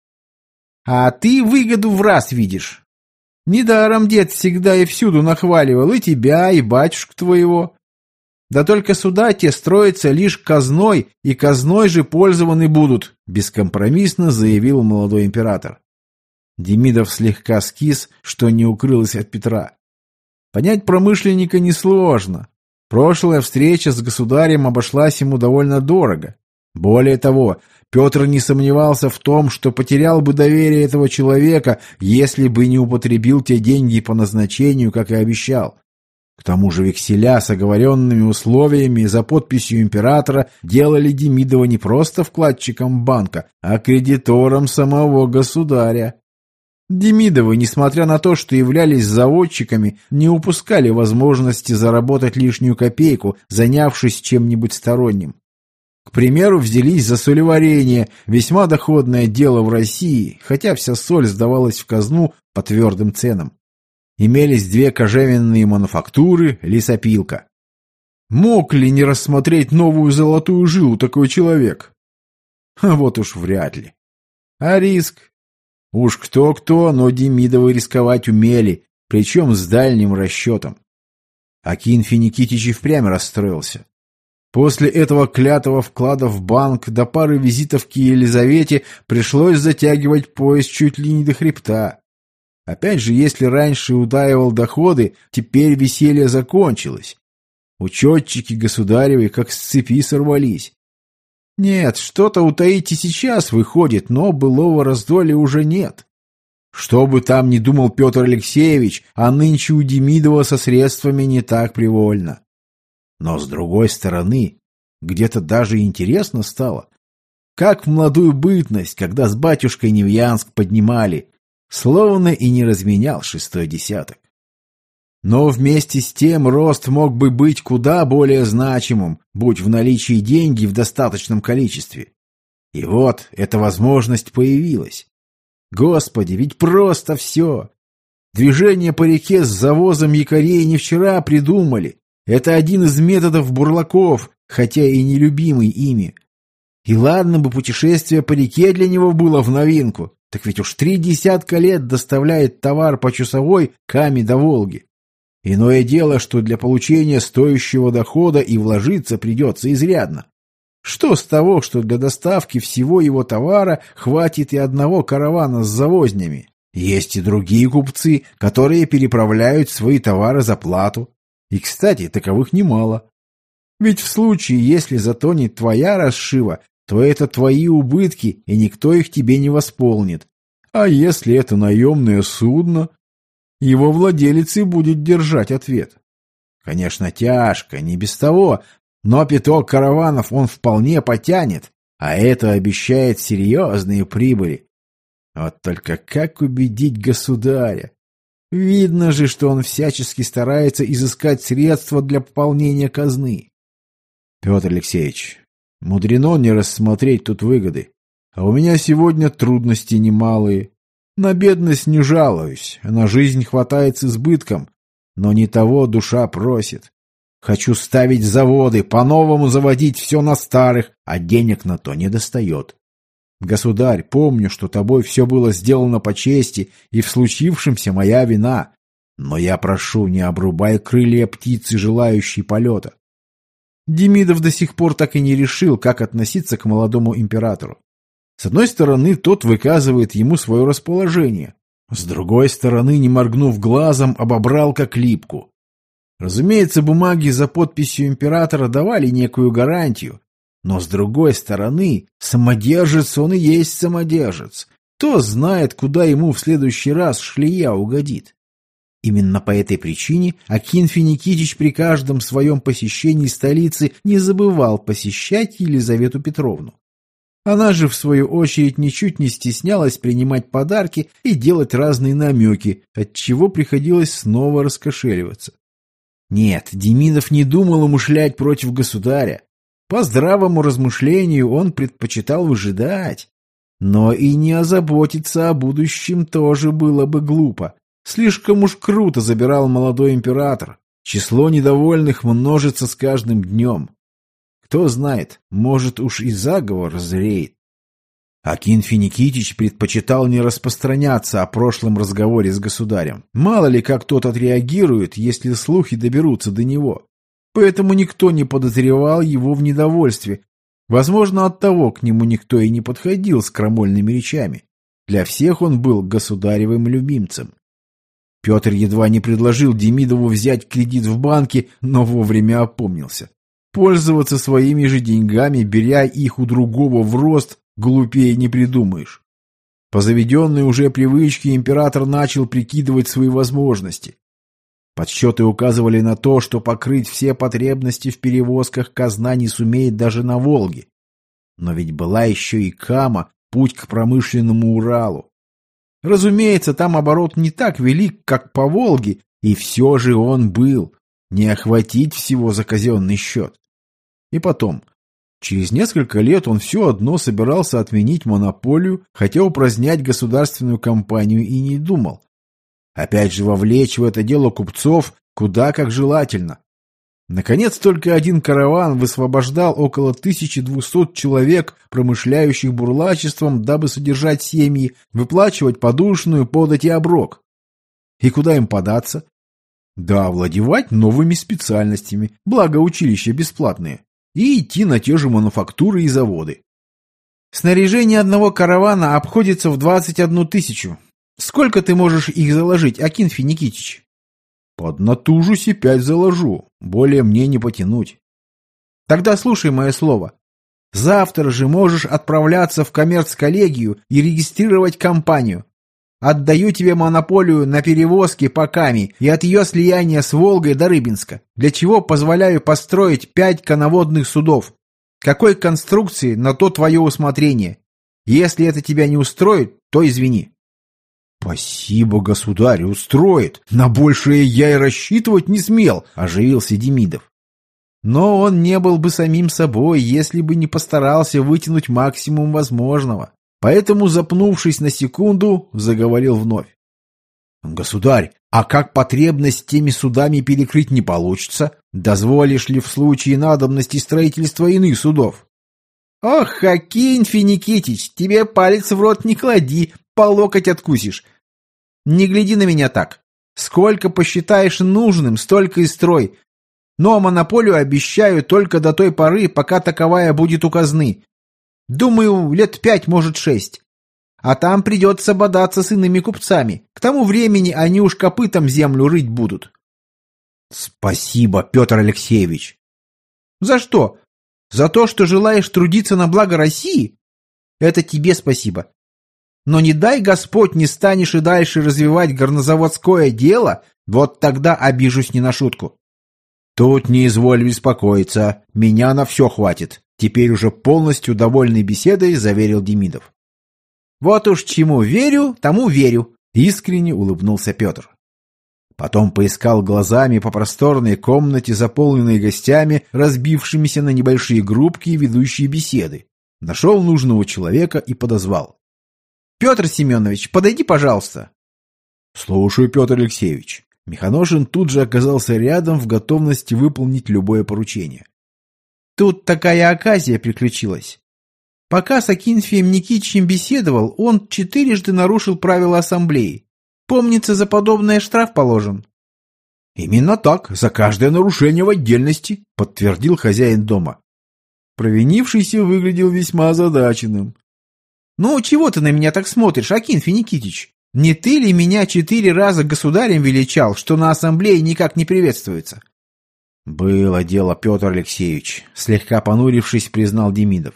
А ты выгоду в раз видишь. Недаром дед всегда и всюду нахваливал и тебя, и батюшку твоего. Да только суда те строятся лишь казной, и казной же пользованы будут, бескомпромиссно заявил молодой император. Демидов слегка скис, что не укрылось от Петра. Понять промышленника несложно. Прошлая встреча с государем обошлась ему довольно дорого. Более того, Петр не сомневался в том, что потерял бы доверие этого человека, если бы не употребил те деньги по назначению, как и обещал. К тому же векселя с оговоренными условиями за подписью императора делали Демидова не просто вкладчиком банка, а кредитором самого государя. Демидовы, несмотря на то, что являлись заводчиками, не упускали возможности заработать лишнюю копейку, занявшись чем-нибудь сторонним. К примеру, взялись за солеварение, весьма доходное дело в России, хотя вся соль сдавалась в казну по твердым ценам. Имелись две кожевенные мануфактуры, лесопилка. Мог ли не рассмотреть новую золотую жилу такой человек? А вот уж вряд ли. А риск? Уж кто-кто, но Демидовы рисковать умели, причем с дальним расчетом. Акинфий Никитич и впрямь расстроился. После этого клятого вклада в банк до пары визитов к Елизавете пришлось затягивать пояс чуть ли не до хребта. Опять же, если раньше удаивал доходы, теперь веселье закончилось. Учетчики государевы как с цепи сорвались. Нет, что-то утаить и сейчас выходит, но былого раздолья уже нет. Что бы там ни думал Петр Алексеевич, а нынче у Демидова со средствами не так привольно. Но с другой стороны, где-то даже интересно стало. Как в молодую бытность, когда с батюшкой Невьянск поднимали, словно и не разменял шестой десяток. Но вместе с тем рост мог бы быть куда более значимым, будь в наличии деньги в достаточном количестве. И вот эта возможность появилась. Господи, ведь просто все. Движение по реке с завозом якорей не вчера придумали. Это один из методов бурлаков, хотя и нелюбимый ими. И ладно бы путешествие по реке для него было в новинку, так ведь уж три десятка лет доставляет товар по часовой Каме до Волги. Иное дело, что для получения стоящего дохода и вложиться придется изрядно. Что с того, что для доставки всего его товара хватит и одного каравана с завознями? Есть и другие купцы, которые переправляют свои товары за плату. И, кстати, таковых немало. Ведь в случае, если затонет твоя расшива, то это твои убытки, и никто их тебе не восполнит. А если это наемное судно, его владелец и будет держать ответ. Конечно, тяжко, не без того, но пяток караванов он вполне потянет, а это обещает серьезные прибыли. Вот только как убедить государя? Видно же, что он всячески старается изыскать средства для пополнения казны. Петр Алексеевич, мудрено не рассмотреть тут выгоды. А у меня сегодня трудности немалые. На бедность не жалуюсь, на жизнь хватает с избытком, но не того душа просит. Хочу ставить заводы, по-новому заводить все на старых, а денег на то не достает. Государь, помню, что тобой все было сделано по чести, и в случившемся моя вина. Но я прошу, не обрубай крылья птицы, желающей полета. Демидов до сих пор так и не решил, как относиться к молодому императору. С одной стороны, тот выказывает ему свое расположение. С другой стороны, не моргнув глазом, обобрал как липку. Разумеется, бумаги за подписью императора давали некую гарантию. Но с другой стороны, самодержец он и есть самодержец. Кто знает, куда ему в следующий раз шлея угодит. Именно по этой причине Акинфий Никитич при каждом своем посещении столицы не забывал посещать Елизавету Петровну. Она же, в свою очередь, ничуть не стеснялась принимать подарки и делать разные намеки, отчего приходилось снова раскошеливаться. Нет, Демидов не думал умышлять против государя. По здравому размышлению он предпочитал выжидать. Но и не озаботиться о будущем тоже было бы глупо. Слишком уж круто забирал молодой император. Число недовольных множится с каждым днем. Кто знает, может уж и заговор зреет. Акинфий Никитич предпочитал не распространяться о прошлом разговоре с государем. Мало ли как тот отреагирует, если слухи доберутся до него. Поэтому никто не подозревал его в недовольстве. Возможно, оттого к нему никто и не подходил с крамольными речами. Для всех он был государевым любимцем. Петр едва не предложил Демидову взять кредит в банке, но вовремя опомнился. Пользоваться своими же деньгами, беря их у другого в рост, глупее не придумаешь. По заведенной уже привычке император начал прикидывать свои возможности. Подсчеты указывали на то, что покрыть все потребности в перевозках казна не сумеет даже на Волге. Но ведь была еще и Кама, путь к промышленному Уралу. Разумеется, там оборот не так велик, как по Волге, и все же он был. Не охватить всего за казенный счет. И потом, через несколько лет он все одно собирался отменить монополию, хотя упразднять государственную компанию и не думал. Опять же, вовлечь в это дело купцов куда как желательно. Наконец, только один караван высвобождал около тысячи двухсот человек, промышляющих бурлачеством, дабы содержать семьи, выплачивать подушную, подать и оброк. И куда им податься? Да, овладевать новыми специальностями, благо училища бесплатные, и идти на те же мануфактуры и заводы. Снаряжение одного каравана обходится в двадцать одну тысячу. Сколько ты можешь их заложить, Акинфий Никитич? Поднатужусь и пять заложу, более мне не потянуть. Тогда слушай мое слово. Завтра же можешь отправляться в коммерц-коллегию и регистрировать компанию. Отдаю тебе монополию на перевозки по Каме и от ее слияния с Волгой до Рыбинска, для чего позволяю построить пять коноводных судов. Какой конструкции, на то твое усмотрение. Если это тебя не устроит, то извини. Спасибо, государь, устроит. На большее я и рассчитывать не смел, оживился Демидов. Но он не был бы самим собой, если бы не постарался вытянуть максимум возможного. Поэтому, запнувшись на секунду, заговорил вновь. «Государь, а как потребность теми судами перекрыть не получится? Дозволишь ли в случае надобности строительства иных судов?» «Ох, Акинфий Никитич, тебе палец в рот не клади, по локоть откусишь. Не гляди на меня так. Сколько посчитаешь нужным, столько и строй. Но монополию обещаю только до той поры, пока таковая будет у казны. Думаю, лет пять, может, шесть. А там придется бодаться с иными купцами. К тому времени они уж копытом землю рыть будут». «Спасибо, Петр Алексеевич». «За что? За то, что желаешь трудиться на благо России? Это тебе спасибо. Но не дай Господь, не станешь и дальше развивать горнозаводское дело, вот тогда обижусь не на шутку. Тут не изволь беспокоиться, меня на все хватит. Теперь уже полностью довольный беседой заверил Демидов. Вот уж чему верю, тому верю, искренне улыбнулся Петр. Потом поискал глазами по просторной комнате, заполненной гостями, разбившимися на небольшие группки, ведущие беседы. Нашел нужного человека и подозвал. «Петр Семенович, подойди, пожалуйста». «Слушаю, Петр Алексеевич». Миханошин тут же оказался рядом в готовности выполнить любое поручение. «Тут такая оказия приключилась. Пока с Акинфием Никитичем беседовал, он четырежды нарушил правила ассамблеи. Помнится, за подобное штраф положен». «Именно так, за каждое нарушение в отдельности», — подтвердил хозяин дома. Провинившийся выглядел весьма озадаченным. «Ну, чего ты на меня так смотришь, Акинфий Никитич? Не ты ли меня четыре раза государем величал, что на ассамблее никак не приветствуется?» «Было дело, Петр Алексеевич», — слегка понурившись, признал Демидов.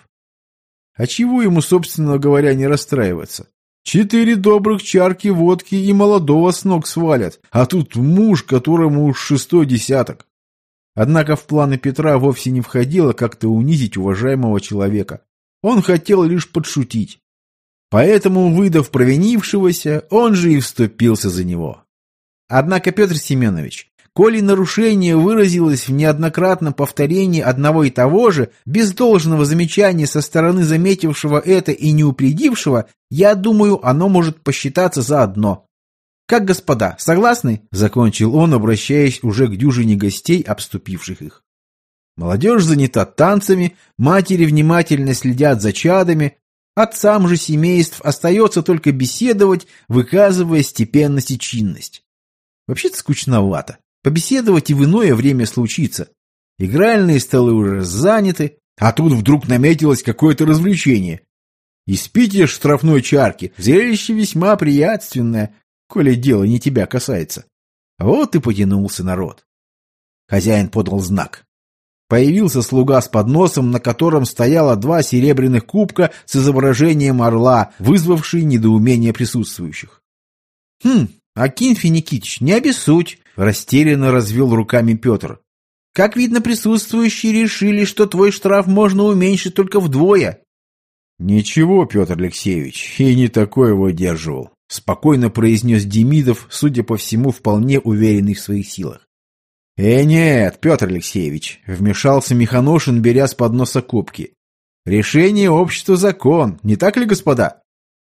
«А чего ему, собственно говоря, не расстраиваться? Четыре добрых чарки водки и молодого с ног свалят, а тут муж, которому уж шестой десяток». Однако в планы Петра вовсе не входило как-то унизить уважаемого человека. Он хотел лишь подшутить. Поэтому, выдав провинившегося, он же и вступился за него. Однако, Петр Семенович, коли нарушение выразилось в неоднократном повторении одного и того же, без должного замечания со стороны заметившего это и не упредившего, я думаю, оно может посчитаться за одно. Как, господа, согласны? Закончил он, обращаясь уже к дюжине гостей, обступивших их. Молодежь занята танцами, матери внимательно следят за чадами, отцам же семейств остается только беседовать, выказывая степенность и чинность. Вообще-то скучновато. Побеседовать и в иное время случится. Игральные столы уже заняты, а тут вдруг наметилось какое-то развлечение. Испитие штрафной чарки, зрелище весьма приятственное, коли дело не тебя касается. Вот и потянулся народ. Хозяин подал знак. Появился слуга с подносом, на котором стояло два серебряных кубка с изображением орла, вызвавший недоумение присутствующих. — Хм, Акинфий Никитич, не обессудь, — растерянно развел руками Петр. — Как видно, присутствующие решили, что твой штраф можно уменьшить только вдвое. — Ничего, Петр Алексеевич, и не такое выдерживал, — спокойно произнес Демидов, судя по всему, вполне уверенный в своих силах. — Э, нет, Петр Алексеевич, — вмешался Миханошин, беря с подноса кубки. — Решение общества — закон, не так ли, господа?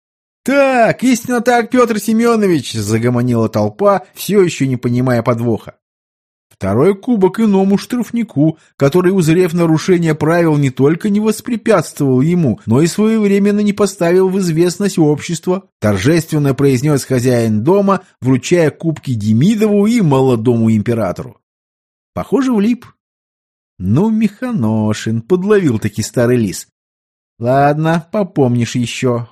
— Так, истинно так, Петр Семенович, — загомонила толпа, все еще не понимая подвоха. Второй кубок иному штрафнику, который, узрев нарушение правил, не только не воспрепятствовал ему, но и своевременно не поставил в известность общества, торжественно произнес хозяин дома, вручая кубки Демидову и молодому императору. Похоже, влип. Ну, Миханошин, подловил-таки старый лис. Ладно, попомнишь еще.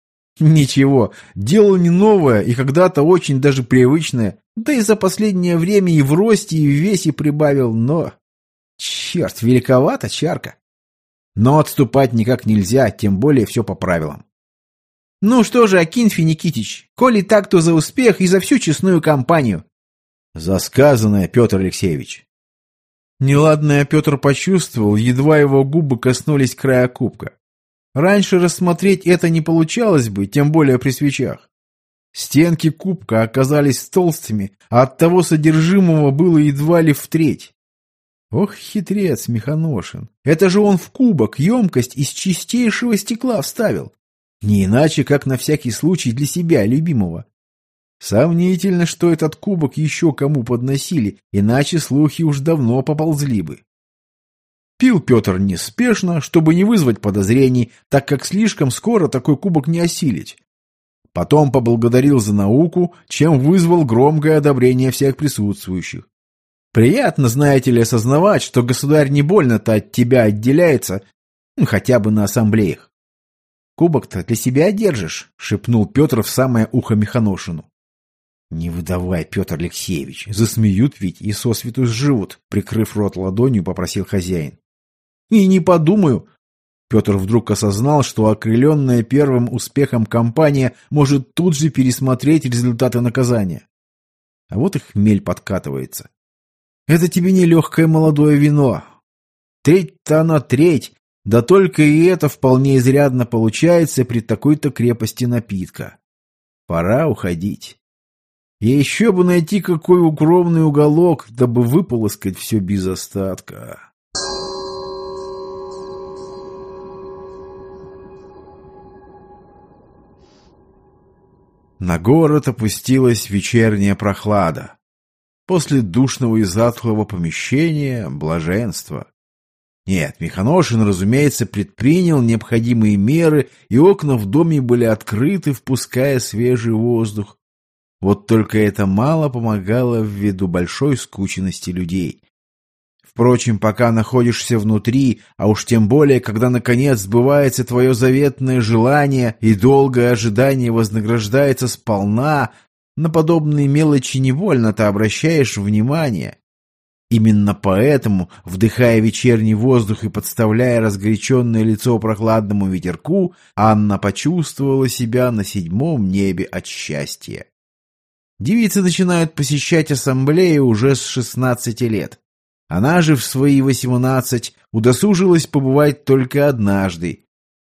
Ничего, дело не новое и когда-то очень даже привычное, да и за последнее время и в росте, и в весе прибавил, но... Черт, великовата чарка. Но отступать никак нельзя, тем более все по правилам. Ну что же, Акинфий Никитич, коли так, то за успех и за всю честную компанию. За сказанное, Петр Алексеевич. Неладное Петр почувствовал, едва его губы коснулись края кубка. Раньше рассмотреть это не получалось бы, тем более при свечах. Стенки кубка оказались толстыми, а оттого содержимого было едва ли в треть. Ох, хитрец Миханошин, это же он в кубок емкость из чистейшего стекла вставил. Не иначе, как на всякий случай для себя, любимого. Сомнительно, что этот кубок еще кому подносили, иначе слухи уж давно поползли бы. Пил Петр неспешно, чтобы не вызвать подозрений, так как слишком скоро такой кубок не осилить. Потом поблагодарил за науку, чем вызвал громкое одобрение всех присутствующих. Приятно, знаете ли, осознавать, что государь не больно-то от тебя отделяется, ну, хотя бы на ассамблеях. «Кубок-то для себя держишь», — шепнул Петр в самое ухо Миханошину. «Не выдавай, Петр Алексеевич, засмеют ведь и сосвету сживут», — прикрыв рот ладонью, попросил хозяин. «И не подумаю». Петр вдруг осознал, что окрыленная первым успехом компания может тут же пересмотреть результаты наказания. А вот и хмель подкатывается. Это тебе не легкое молодое вино. Треть-то оно треть, да только и это вполне изрядно получается при такой-то крепости напитка. Пора уходить. И еще бы найти какой укромный уголок, дабы выполоскать все без остатка. На город опустилась вечерняя прохлада. После душного и затхлого помещения — блаженство. Нет, Миханошин, разумеется, предпринял необходимые меры, и окна в доме были открыты, впуская свежий воздух. Вот только это мало помогало ввиду большой скученности людей. Впрочем, пока находишься внутри, а уж тем более, когда наконец сбывается твое заветное желание и долгое ожидание вознаграждается сполна, на подобные мелочи невольно-то обращаешь внимание. Именно поэтому, вдыхая вечерний воздух и подставляя разгоряченное лицо прохладному ветерку, Анна почувствовала себя на седьмом небе от счастья. Девицы начинают посещать ассамблею уже с шестнадцати лет. Она же в свои восемнадцать удосужилась побывать только однажды.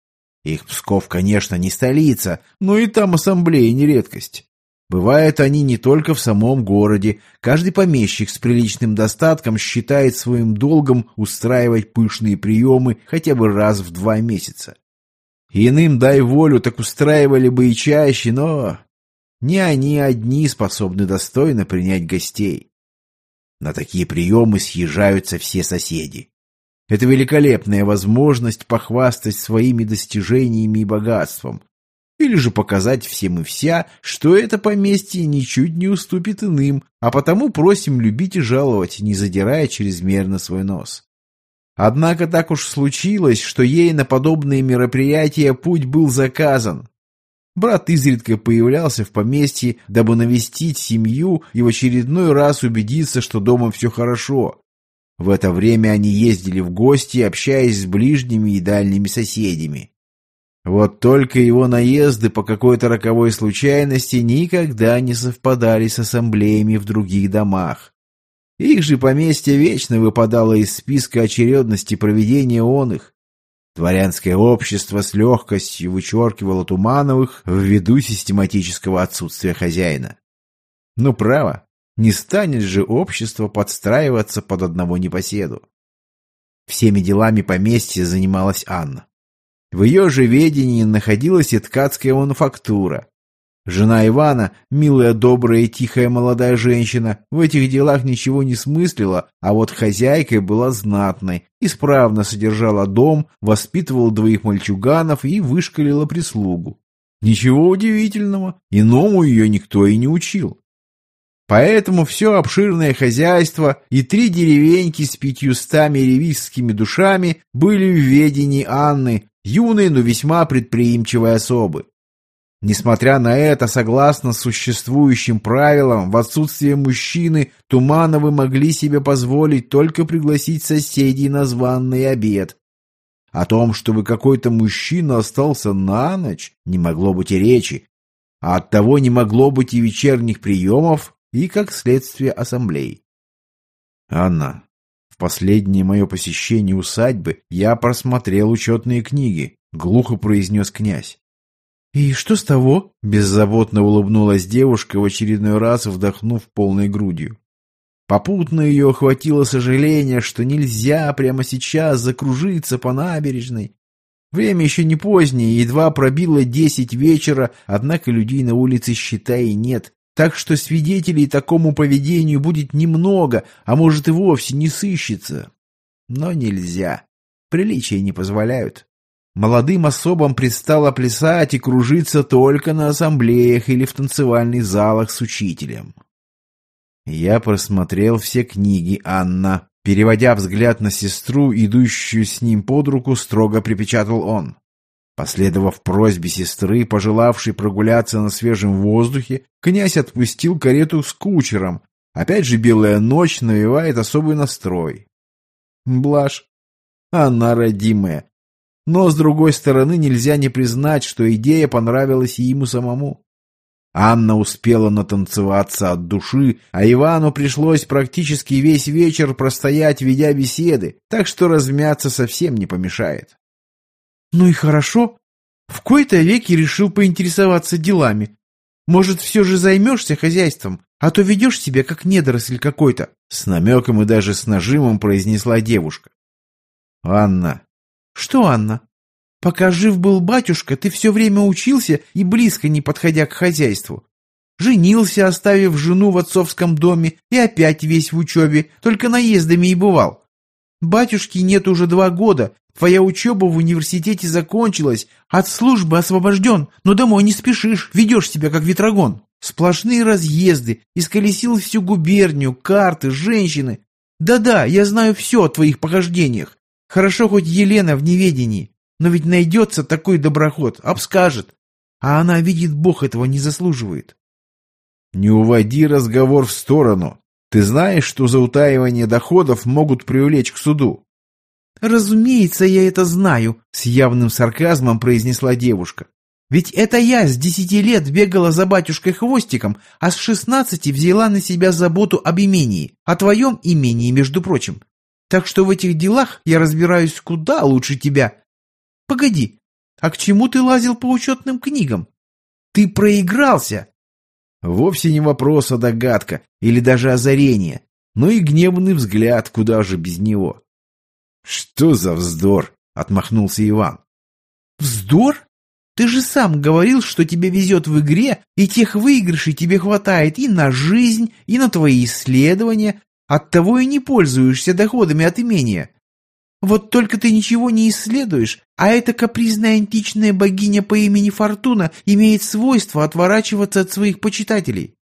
Их Псков, конечно, не столица, но и там ассамблея не редкость. Бывают они не только в самом городе. Каждый помещик с приличным достатком считает своим долгом устраивать пышные приемы хотя бы раз в два месяца. Иным, дай волю, так устраивали бы и чаще, но не они одни способны достойно принять гостей. На такие приемы съезжаются все соседи. Это великолепная возможность похвастать своими достижениями и богатством. Или же показать всем и вся, что это поместье ничуть не уступит иным, а потому просим любить и жаловать, не задирая чрезмерно свой нос. Однако так уж случилось, что ей на подобные мероприятия путь был заказан. Брат изредка появлялся в поместье, дабы навестить семью и в очередной раз убедиться, что дома все хорошо. В это время они ездили в гости, общаясь с ближними и дальними соседями. Вот только его наезды по какой-то роковой случайности никогда не совпадали с ассамблеями в других домах. Их же поместье вечно выпадало из списка очередности проведения он их. Дворянское общество с легкостью вычеркивало Тумановых ввиду систематического отсутствия хозяина. Ну, право, не станет же общество подстраиваться под одного непоседу. Всеми делами поместья занималась Анна. В ее же ведении находилась и ткацкая мануфактура. Жена Ивана, милая, добрая и тихая молодая женщина, в этих делах ничего не смыслила, а вот хозяйкой была знатной, исправно содержала дом, воспитывала двоих мальчуганов и вышкалила прислугу. Ничего удивительного, иному ее никто и не учил. Поэтому все обширное хозяйство и три деревеньки с пятьюстами ревизскими душами были в ведении Анны, юной, но весьма предприимчивой особы. Несмотря на это, согласно существующим правилам, в отсутствие мужчины Тумановы могли себе позволить только пригласить соседей на званый обед. О том, чтобы какой-то мужчина остался на ночь, не могло быть и речи, а оттого не могло быть и вечерних приемов, и, как следствие, ассамблей. «Анна, в последнее мое посещение усадьбы я просмотрел учетные книги», — глухо произнес князь. «И что с того?» — беззаботно улыбнулась девушка, в очередной раз вдохнув полной грудью. Попутно ее охватило сожаление, что нельзя прямо сейчас закружиться по набережной. Время еще не позднее, едва пробило десять вечера, однако людей на улице, считай, и нет. Так что свидетелей такому поведению будет немного, а может и вовсе не сыщется. Но нельзя. Приличия не позволяют. Молодым особам пристало плясать и кружиться только на ассамблеях или в танцевальных залах с учителем. Я просмотрел все книги, Анна. Переводя взгляд на сестру, идущую с ним под руку, строго припечатал он. Последовав просьбе сестры, пожелавшей прогуляться на свежем воздухе, князь отпустил карету с кучером. Опять же белая ночь навевает особый настрой. Блажь. Она родимая. Но, с другой стороны, нельзя не признать, что идея понравилась и ему самому. Анна успела натанцеваться от души, а Ивану пришлось практически весь вечер простоять, ведя беседы, так что размяться совсем не помешает. Ну и хорошо. В кои-то веки решил поинтересоваться делами. Может, все же займешься хозяйством, а то ведешь себя как недоросль какой-то. С намеком и даже с нажимом произнесла девушка. Анна. Что, Анна? Пока жив был батюшка, ты все время учился и близко не подходя к хозяйству. Женился, оставив жену в отцовском доме, и опять весь в учебе, только наездами и бывал. Батюшки нет уже два года, твоя учеба в университете закончилась, от службы освобожден, но домой не спешишь, ведешь себя как ветрогон. Сплошные разъезды, исколесил всю губернию, карты, женщины. Да-да, я знаю все о твоих похождениях. Хорошо, хоть Елена в неведении. Но ведь найдется такой доброход, обскажет. А она, видит Бог, этого не заслуживает. Не уводи разговор в сторону. Ты знаешь, что за утаивание доходов могут привлечь к суду? Разумеется, я это знаю, с явным сарказмом произнесла девушка. Ведь это я с десяти лет бегала за батюшкой хвостиком, а с шестнадцати взяла на себя заботу об имении, о твоем имении, между прочим. Так что в этих делах я разбираюсь куда лучше тебя. Погоди, а к чему ты лазил по учетным книгам? Ты проигрался. Вовсе не вопрос, а догадка, или даже озарение. Ну и гневный взгляд, куда же без него. Что за вздор, отмахнулся Иван. Вздор? Ты же сам говорил, что тебе везет в игре, и тех выигрышей тебе хватает и на жизнь, и на твои исследования, оттого и не пользуешься доходами от имения. Вот только ты ничего не исследуешь, а эта капризная античная богиня по имени Фортуна имеет свойство отворачиваться от своих почитателей.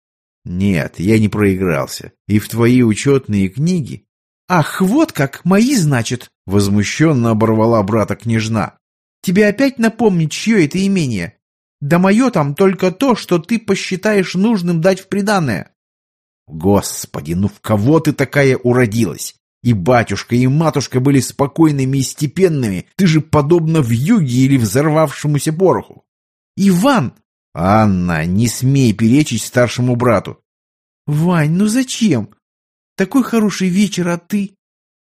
Нет, я не проигрался. И в твои учетные книги... Ах, вот как, мои, значит, возмущенно оборвала брата княжна. Тебе опять напомнить, чье это имение? Да мое там только то, что ты посчитаешь нужным дать в приданое. Господи, ну в кого ты такая уродилась? И батюшка, и матушка были спокойными и степенными. Ты же подобна вьюге или взорвавшемуся пороху. Иван! Анна, не смей перечить старшему брату. Вань, ну зачем? Такой хороший вечер, а ты...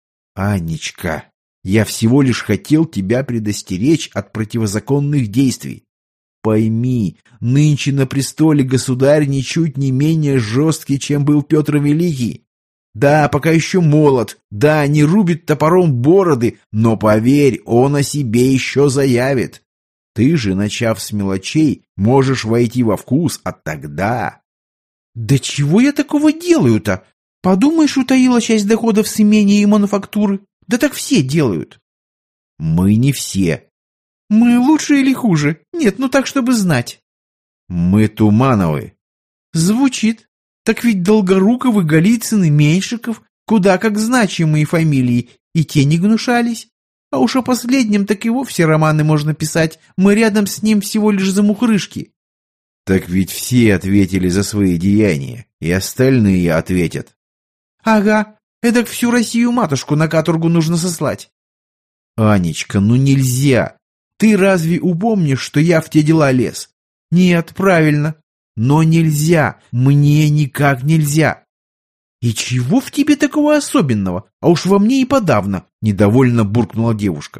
Анечка, я всего лишь хотел тебя предостеречь от противозаконных действий. Пойми, нынче на престоле государь ничуть не менее жесткий, чем был Петр Великий. Да, пока еще молод, да, не рубит топором бороды, но, поверь, он о себе еще заявит. Ты же, начав с мелочей, можешь войти во вкус, а тогда... Да чего я такого делаю-то? Подумаешь, утаила часть доходов с имения и мануфактуры. Да так все делают. Мы не все. Мы лучше или хуже? Нет, ну так, чтобы знать. Мы Тумановы. Звучит. Так ведь Долгоруковы, Голицыны, Меньшиков, куда как значимые фамилии, и те не гнушались. А уж о последнем так и вовсе романы можно писать, мы рядом с ним всего лишь замухрышки. Так ведь все ответили за свои деяния, и остальные ответят. Ага, эдак всю Россию-матушку на каторгу нужно сослать. Анечка, ну нельзя. Ты разве упомнишь, что я в те дела лез? Нет, правильно. Но нельзя, мне никак нельзя. И чего в тебе такого особенного? А уж во мне и подавно, недовольно буркнула девушка.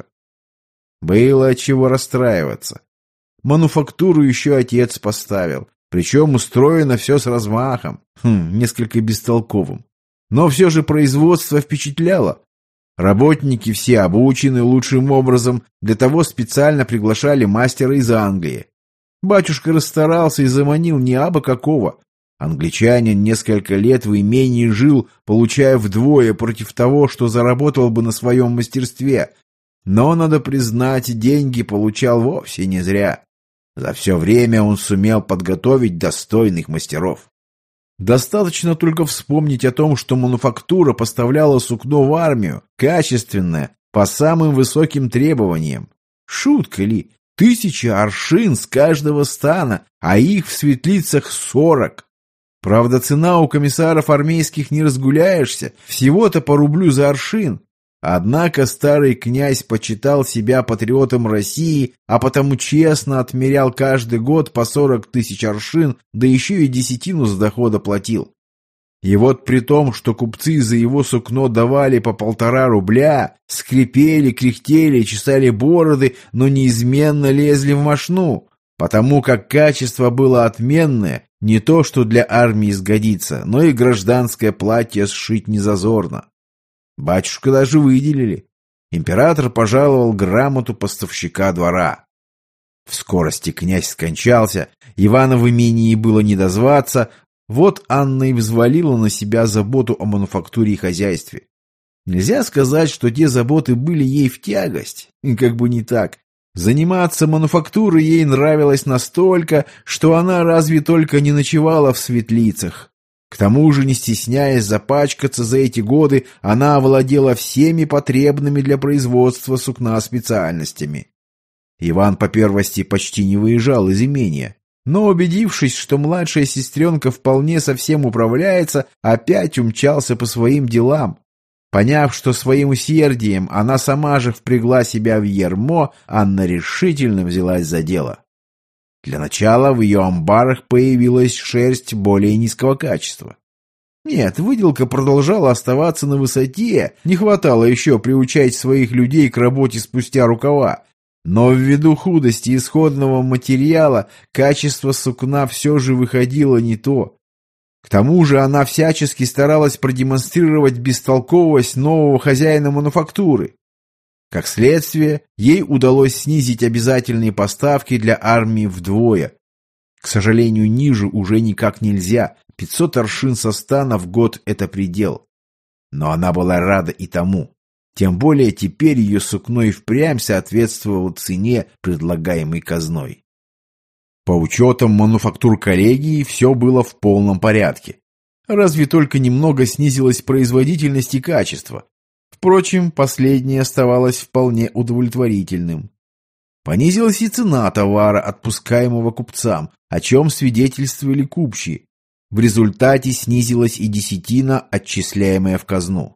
Было от чего расстраиваться. Мануфактуру еще отец поставил, причем устроено все с размахом, хм, несколько бестолковым. Но все же производство впечатляло. Работники все обучены лучшим образом, для того специально приглашали мастера из Англии. Батюшка расстарался и заманил не абы какого. Англичанин несколько лет в имении жил, получая вдвое против того, что заработал бы на своем мастерстве. Но, надо признать, деньги получал вовсе не зря. За все время он сумел подготовить достойных мастеров. Достаточно только вспомнить о том, что мануфактура поставляла сукно в армию, качественное, по самым высоким требованиям. Шутка ли? Тысяча аршин с каждого стана, а их в светлицах сорок. Правда, цена у комиссаров армейских не разгуляешься, всего-то по рублю за аршин. Однако старый князь почитал себя патриотом России, а потому честно отмерял каждый год по сорок тысяч аршин, да еще и десятину с дохода платил. И вот при том, что купцы за его сукно давали по полтора рубля, скрипели, кряхтели, чесали бороды, но неизменно лезли в мошну, потому как качество было отменное, не то что для армии сгодится, но и гражданское платье сшить незазорно. Батюшка даже выделили. Император пожаловал грамоту поставщика двора. В скорости князь скончался, Ивана в имении было не дозваться, вот Анна и взвалила на себя заботу о мануфактуре и хозяйстве. Нельзя сказать, что те заботы были ей в тягость, как бы не так. Заниматься мануфактурой ей нравилось настолько, что она разве только не ночевала в светлицах. К тому же, не стесняясь запачкаться за эти годы, она овладела всеми потребными для производства сукна специальностями. Иван по первости почти не выезжал из имения, но, убедившись, что младшая сестренка вполне совсем управляется, опять умчался по своим делам. Поняв, что своим усердием она сама же впрягла себя в ярмо, Анна решительно взялась за дело. Для начала в ее амбарах появилась шерсть более низкого качества. Нет, выделка продолжала оставаться на высоте, не хватало еще приучать своих людей к работе спустя рукава. Но ввиду худости исходного материала качество сукна все же выходило не то. К тому же она всячески старалась продемонстрировать бестолковость нового хозяина мануфактуры. Как следствие, ей удалось снизить обязательные поставки для армии вдвое. К сожалению, ниже уже никак нельзя, пятьсот аршин со стана в год – это предел. Но она была рада и тому. Тем более теперь ее сукно и впрямь соответствовало цене, предлагаемой казной. По учетам мануфактур коллегии все было в полном порядке. Разве только немного снизилась производительность и качество. Впрочем, последнее оставалось вполне удовлетворительным. Понизилась и цена товара, отпускаемого купцам, о чем свидетельствовали купчие. В результате снизилась и десятина, отчисляемая в казну.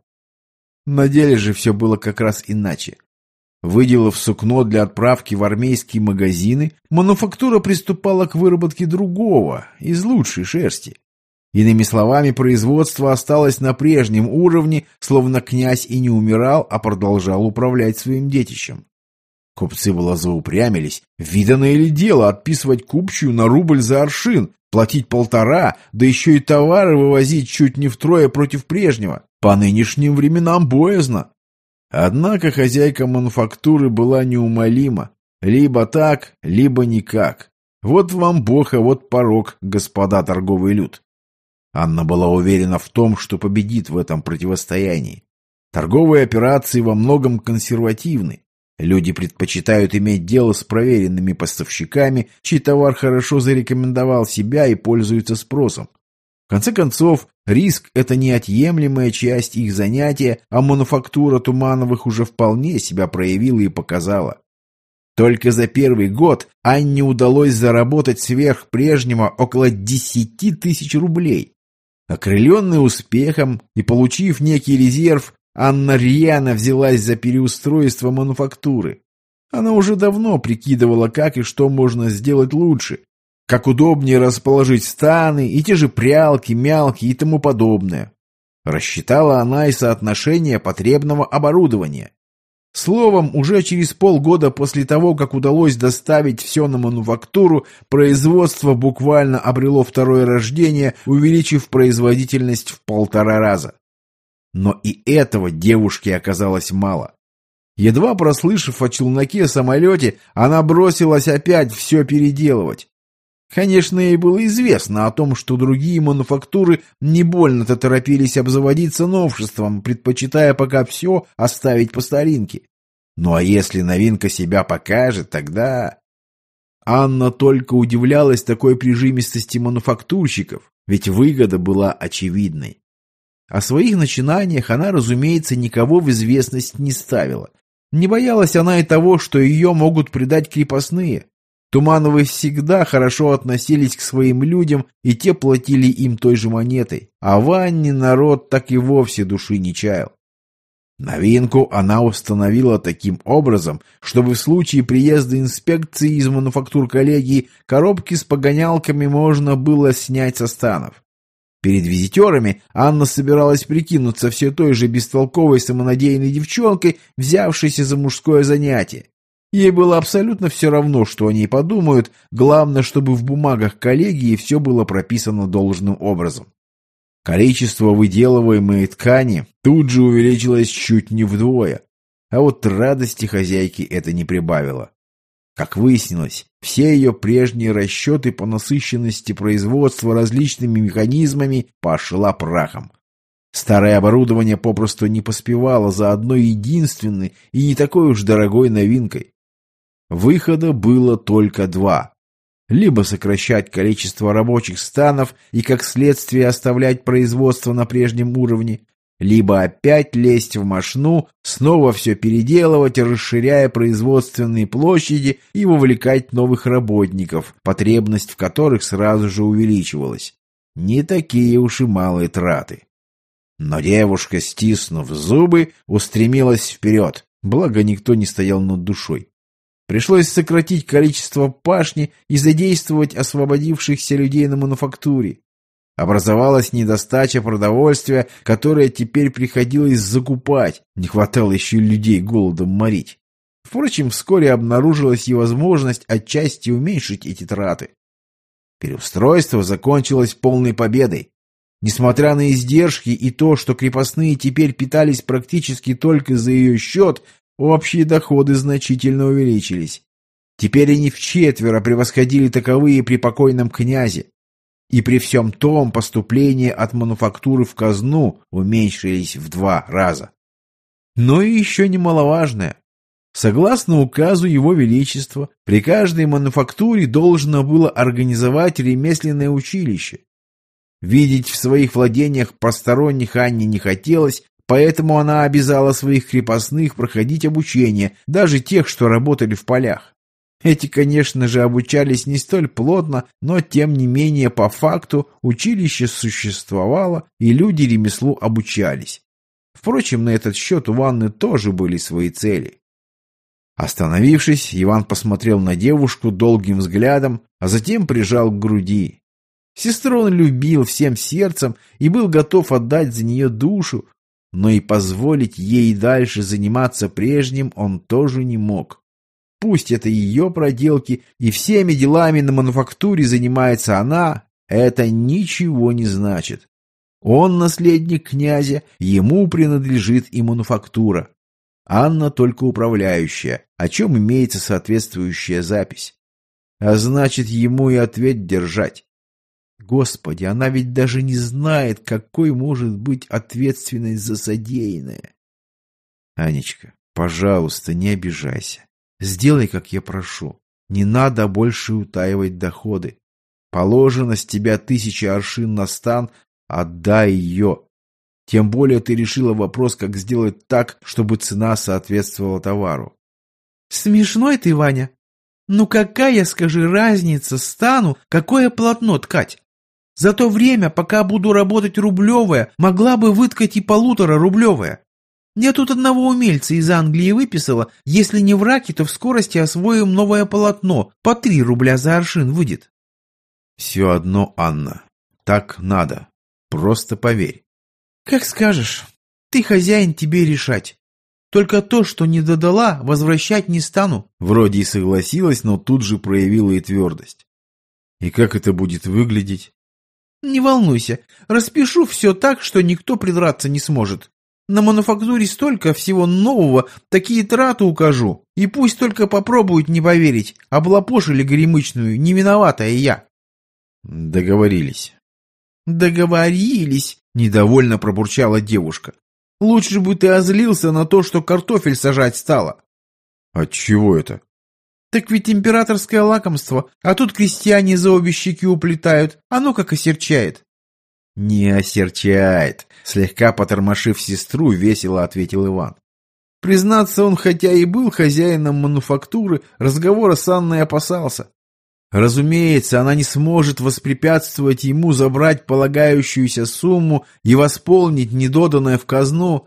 На деле же все было как раз иначе. Выделав сукно для отправки в армейские магазины, мануфактура приступала к выработке другого, из лучшей шерсти. Иными словами, производство осталось на прежнем уровне, словно князь и не умирал, а продолжал управлять своим детищем. Купцы было заупрямились. Виданное ли дело отписывать купчую на рубль за аршин, платить полтора, да еще и товары вывозить чуть не втрое против прежнего. По нынешним временам боязно. Однако хозяйка мануфактуры была неумолима. Либо так, либо никак. Вот вам бог, а вот порог, господа торговый люд. Анна была уверена в том, что победит в этом противостоянии. Торговые операции во многом консервативны. Люди предпочитают иметь дело с проверенными поставщиками, чей товар хорошо зарекомендовал себя и пользуется спросом. В конце концов, риск – это неотъемлемая часть их занятия, а мануфактура Тумановых уже вполне себя проявила и показала. Только за первый год Анне удалось заработать сверх прежнего около десяти тысяч рублей. Окрыленная успехом и получив некий резерв, Анна рьяно взялась за переустройство мануфактуры. Она уже давно прикидывала, как и что можно сделать лучше, как удобнее расположить станы и те же прялки, мялки и тому подобное. Рассчитала она и соотношение потребного оборудования. Словом, уже через полгода после того, как удалось доставить все на мануфактуру, производство буквально обрело второе рождение, увеличив производительность в полтора раза. Но и этого девушке оказалось мало. Едва прослышав о челноке-самолете, она бросилась опять все переделывать. Конечно, ей было известно о том, что другие мануфактуры не больно-то торопились обзаводиться новшеством, предпочитая пока все оставить по старинке. Ну а если новинка себя покажет, тогда... Анна только удивлялась такой прижимистости мануфактурщиков, ведь выгода была очевидной. О своих начинаниях она, разумеется, никого в известность не ставила. Не боялась она и того, что ее могут предать крепостные. Тумановы всегда хорошо относились к своим людям, и те платили им той же монетой, а в Анне народ так и вовсе души не чаял. Новинку она установила таким образом, чтобы в случае приезда инспекции из мануфактур коллегии коробки с погонялками можно было снять со станов. Перед визитерами Анна собиралась прикинуться все той же бестолковой самонадеянной девчонкой, взявшейся за мужское занятие. Ей было абсолютно все равно, что о ней подумают, главное, чтобы в бумагах коллегии все было прописано должным образом. Количество выделываемой ткани тут же увеличилось чуть не вдвое, а вот радости хозяйки это не прибавило. Как выяснилось, все ее прежние расчеты по насыщенности производства различными механизмами пошла прахом. Старое оборудование попросту не поспевало за одной единственной и не такой уж дорогой новинкой. Выхода было только два. Либо сокращать количество рабочих станов и, как следствие, оставлять производство на прежнем уровне, либо опять лезть в мошну, снова все переделывать, расширяя производственные площади и вовлекать новых работников, потребность в которых сразу же увеличивалась. Не такие уж и малые траты. Но девушка, стиснув зубы, устремилась вперед, благо никто не стоял над душой. Пришлось сократить количество пашни и задействовать освободившихся людей на мануфактуре. Образовалась недостача продовольствия, которое теперь приходилось закупать, не хватало еще и людей голодом морить. Впрочем, вскоре обнаружилась и возможность отчасти уменьшить эти траты. Переустройство закончилось полной победой. Несмотря на издержки и то, что крепостные теперь питались практически только за ее счет, общие доходы значительно увеличились. Теперь они вчетверо превосходили таковые при покойном князе. И при всем том поступления от мануфактуры в казну уменьшились в два раза. Но и еще немаловажное. Согласно указу Его Величества, при каждой мануфактуре должно было организовать ремесленное училище. Видеть в своих владениях посторонних Анне не хотелось, поэтому она обязала своих крепостных проходить обучение, даже тех, что работали в полях. Эти, конечно же, обучались не столь плотно, но тем не менее по факту училище существовало, и люди ремеслу обучались. Впрочем, на этот счет у Анны тоже были свои цели. Остановившись, Иван посмотрел на девушку долгим взглядом, а затем прижал к груди. Сестру он любил всем сердцем и был готов отдать за нее душу, но и позволить ей дальше заниматься прежним он тоже не мог. Пусть это ее проделки, и всеми делами на мануфактуре занимается она, это ничего не значит. Он наследник князя, ему принадлежит и мануфактура. Анна только управляющая, о чем имеется соответствующая запись. А значит, ему и ответ держать. Господи, она ведь даже не знает, какой может быть ответственность за содеянное. Анечка, пожалуйста, не обижайся. Сделай, как я прошу. Не надо больше утаивать доходы. Положено с тебя тысяча аршин на стан, отдай ее. Тем более ты решила вопрос, как сделать так, чтобы цена соответствовала товару. Смешной ты, Ваня. Ну какая, скажи, разница стану, какое полотно ткать? За то время, пока буду работать рублевое, могла бы выткать и полутора рублевое. Я тут одного умельца из Англии выписала, если не в раке, то в скорости освоим новое полотно, по три рубля за аршин выйдет. Все одно, Анна, так надо, просто поверь. Как скажешь, ты хозяин, тебе решать. Только то, что не додала, возвращать не стану. Вроде и согласилась, но тут же проявила и твердость. И как это будет выглядеть? Не волнуйся, распишу все так, что никто придраться не сможет. На мануфактуре столько всего нового, такие траты укажу. И пусть только попробуют не поверить, облапошили горемычную, не виноватая я. Договорились. Договорились, недовольно пробурчала девушка. Лучше бы ты озлился на то, что картофель сажать стала. Отчего это? Так ведь императорское лакомство, а тут крестьяне за обе щеки уплетают, оно как осерчает. Не осерчает, слегка потормошив сестру, весело ответил Иван. Признаться, он хотя и был хозяином мануфактуры, разговора с Анной опасался. Разумеется, она не сможет воспрепятствовать ему забрать полагающуюся сумму и восполнить недоданное в казну,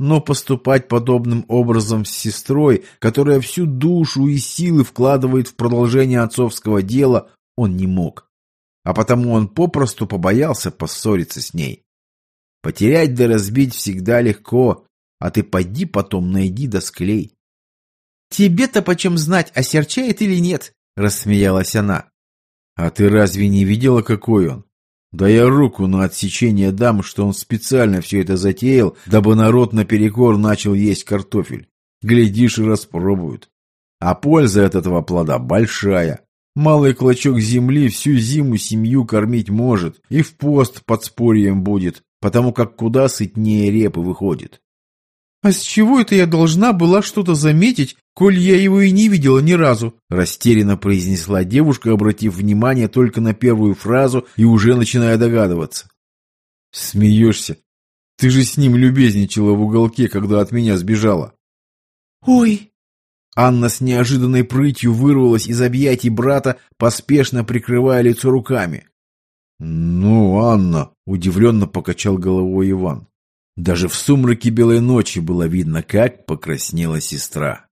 Но поступать подобным образом с сестрой, которая всю душу и силы вкладывает в продолжение отцовского дела, он не мог. А потому он попросту побоялся поссориться с ней. Потерять да разбить всегда легко, а ты поди потом найди да склей. «Тебе-то почем знать, осерчает или нет?» — рассмеялась она. «А ты разве не видела, какой он? Да я руку на отсечение дам, что он специально все это затеял, дабы народ наперекор начал есть картофель. Глядишь и распробуют. А польза от этого плода большая. Малый клочок земли всю зиму семью кормить может и в пост подспорьем будет, потому как куда сытнее репы выходит». «А с чего это я должна была что-то заметить, коль я его и не видела ни разу?» Растерянно произнесла девушка, обратив внимание только на первую фразу и уже начиная догадываться. «Смеешься? Ты же с ним любезничала в уголке, когда от меня сбежала». «Ой!» Анна с неожиданной прытью вырвалась из объятий брата, поспешно прикрывая лицо руками. «Ну, Анна!» — удивленно покачал головой Иван. Даже в сумраке белой ночи было видно, как покраснела сестра.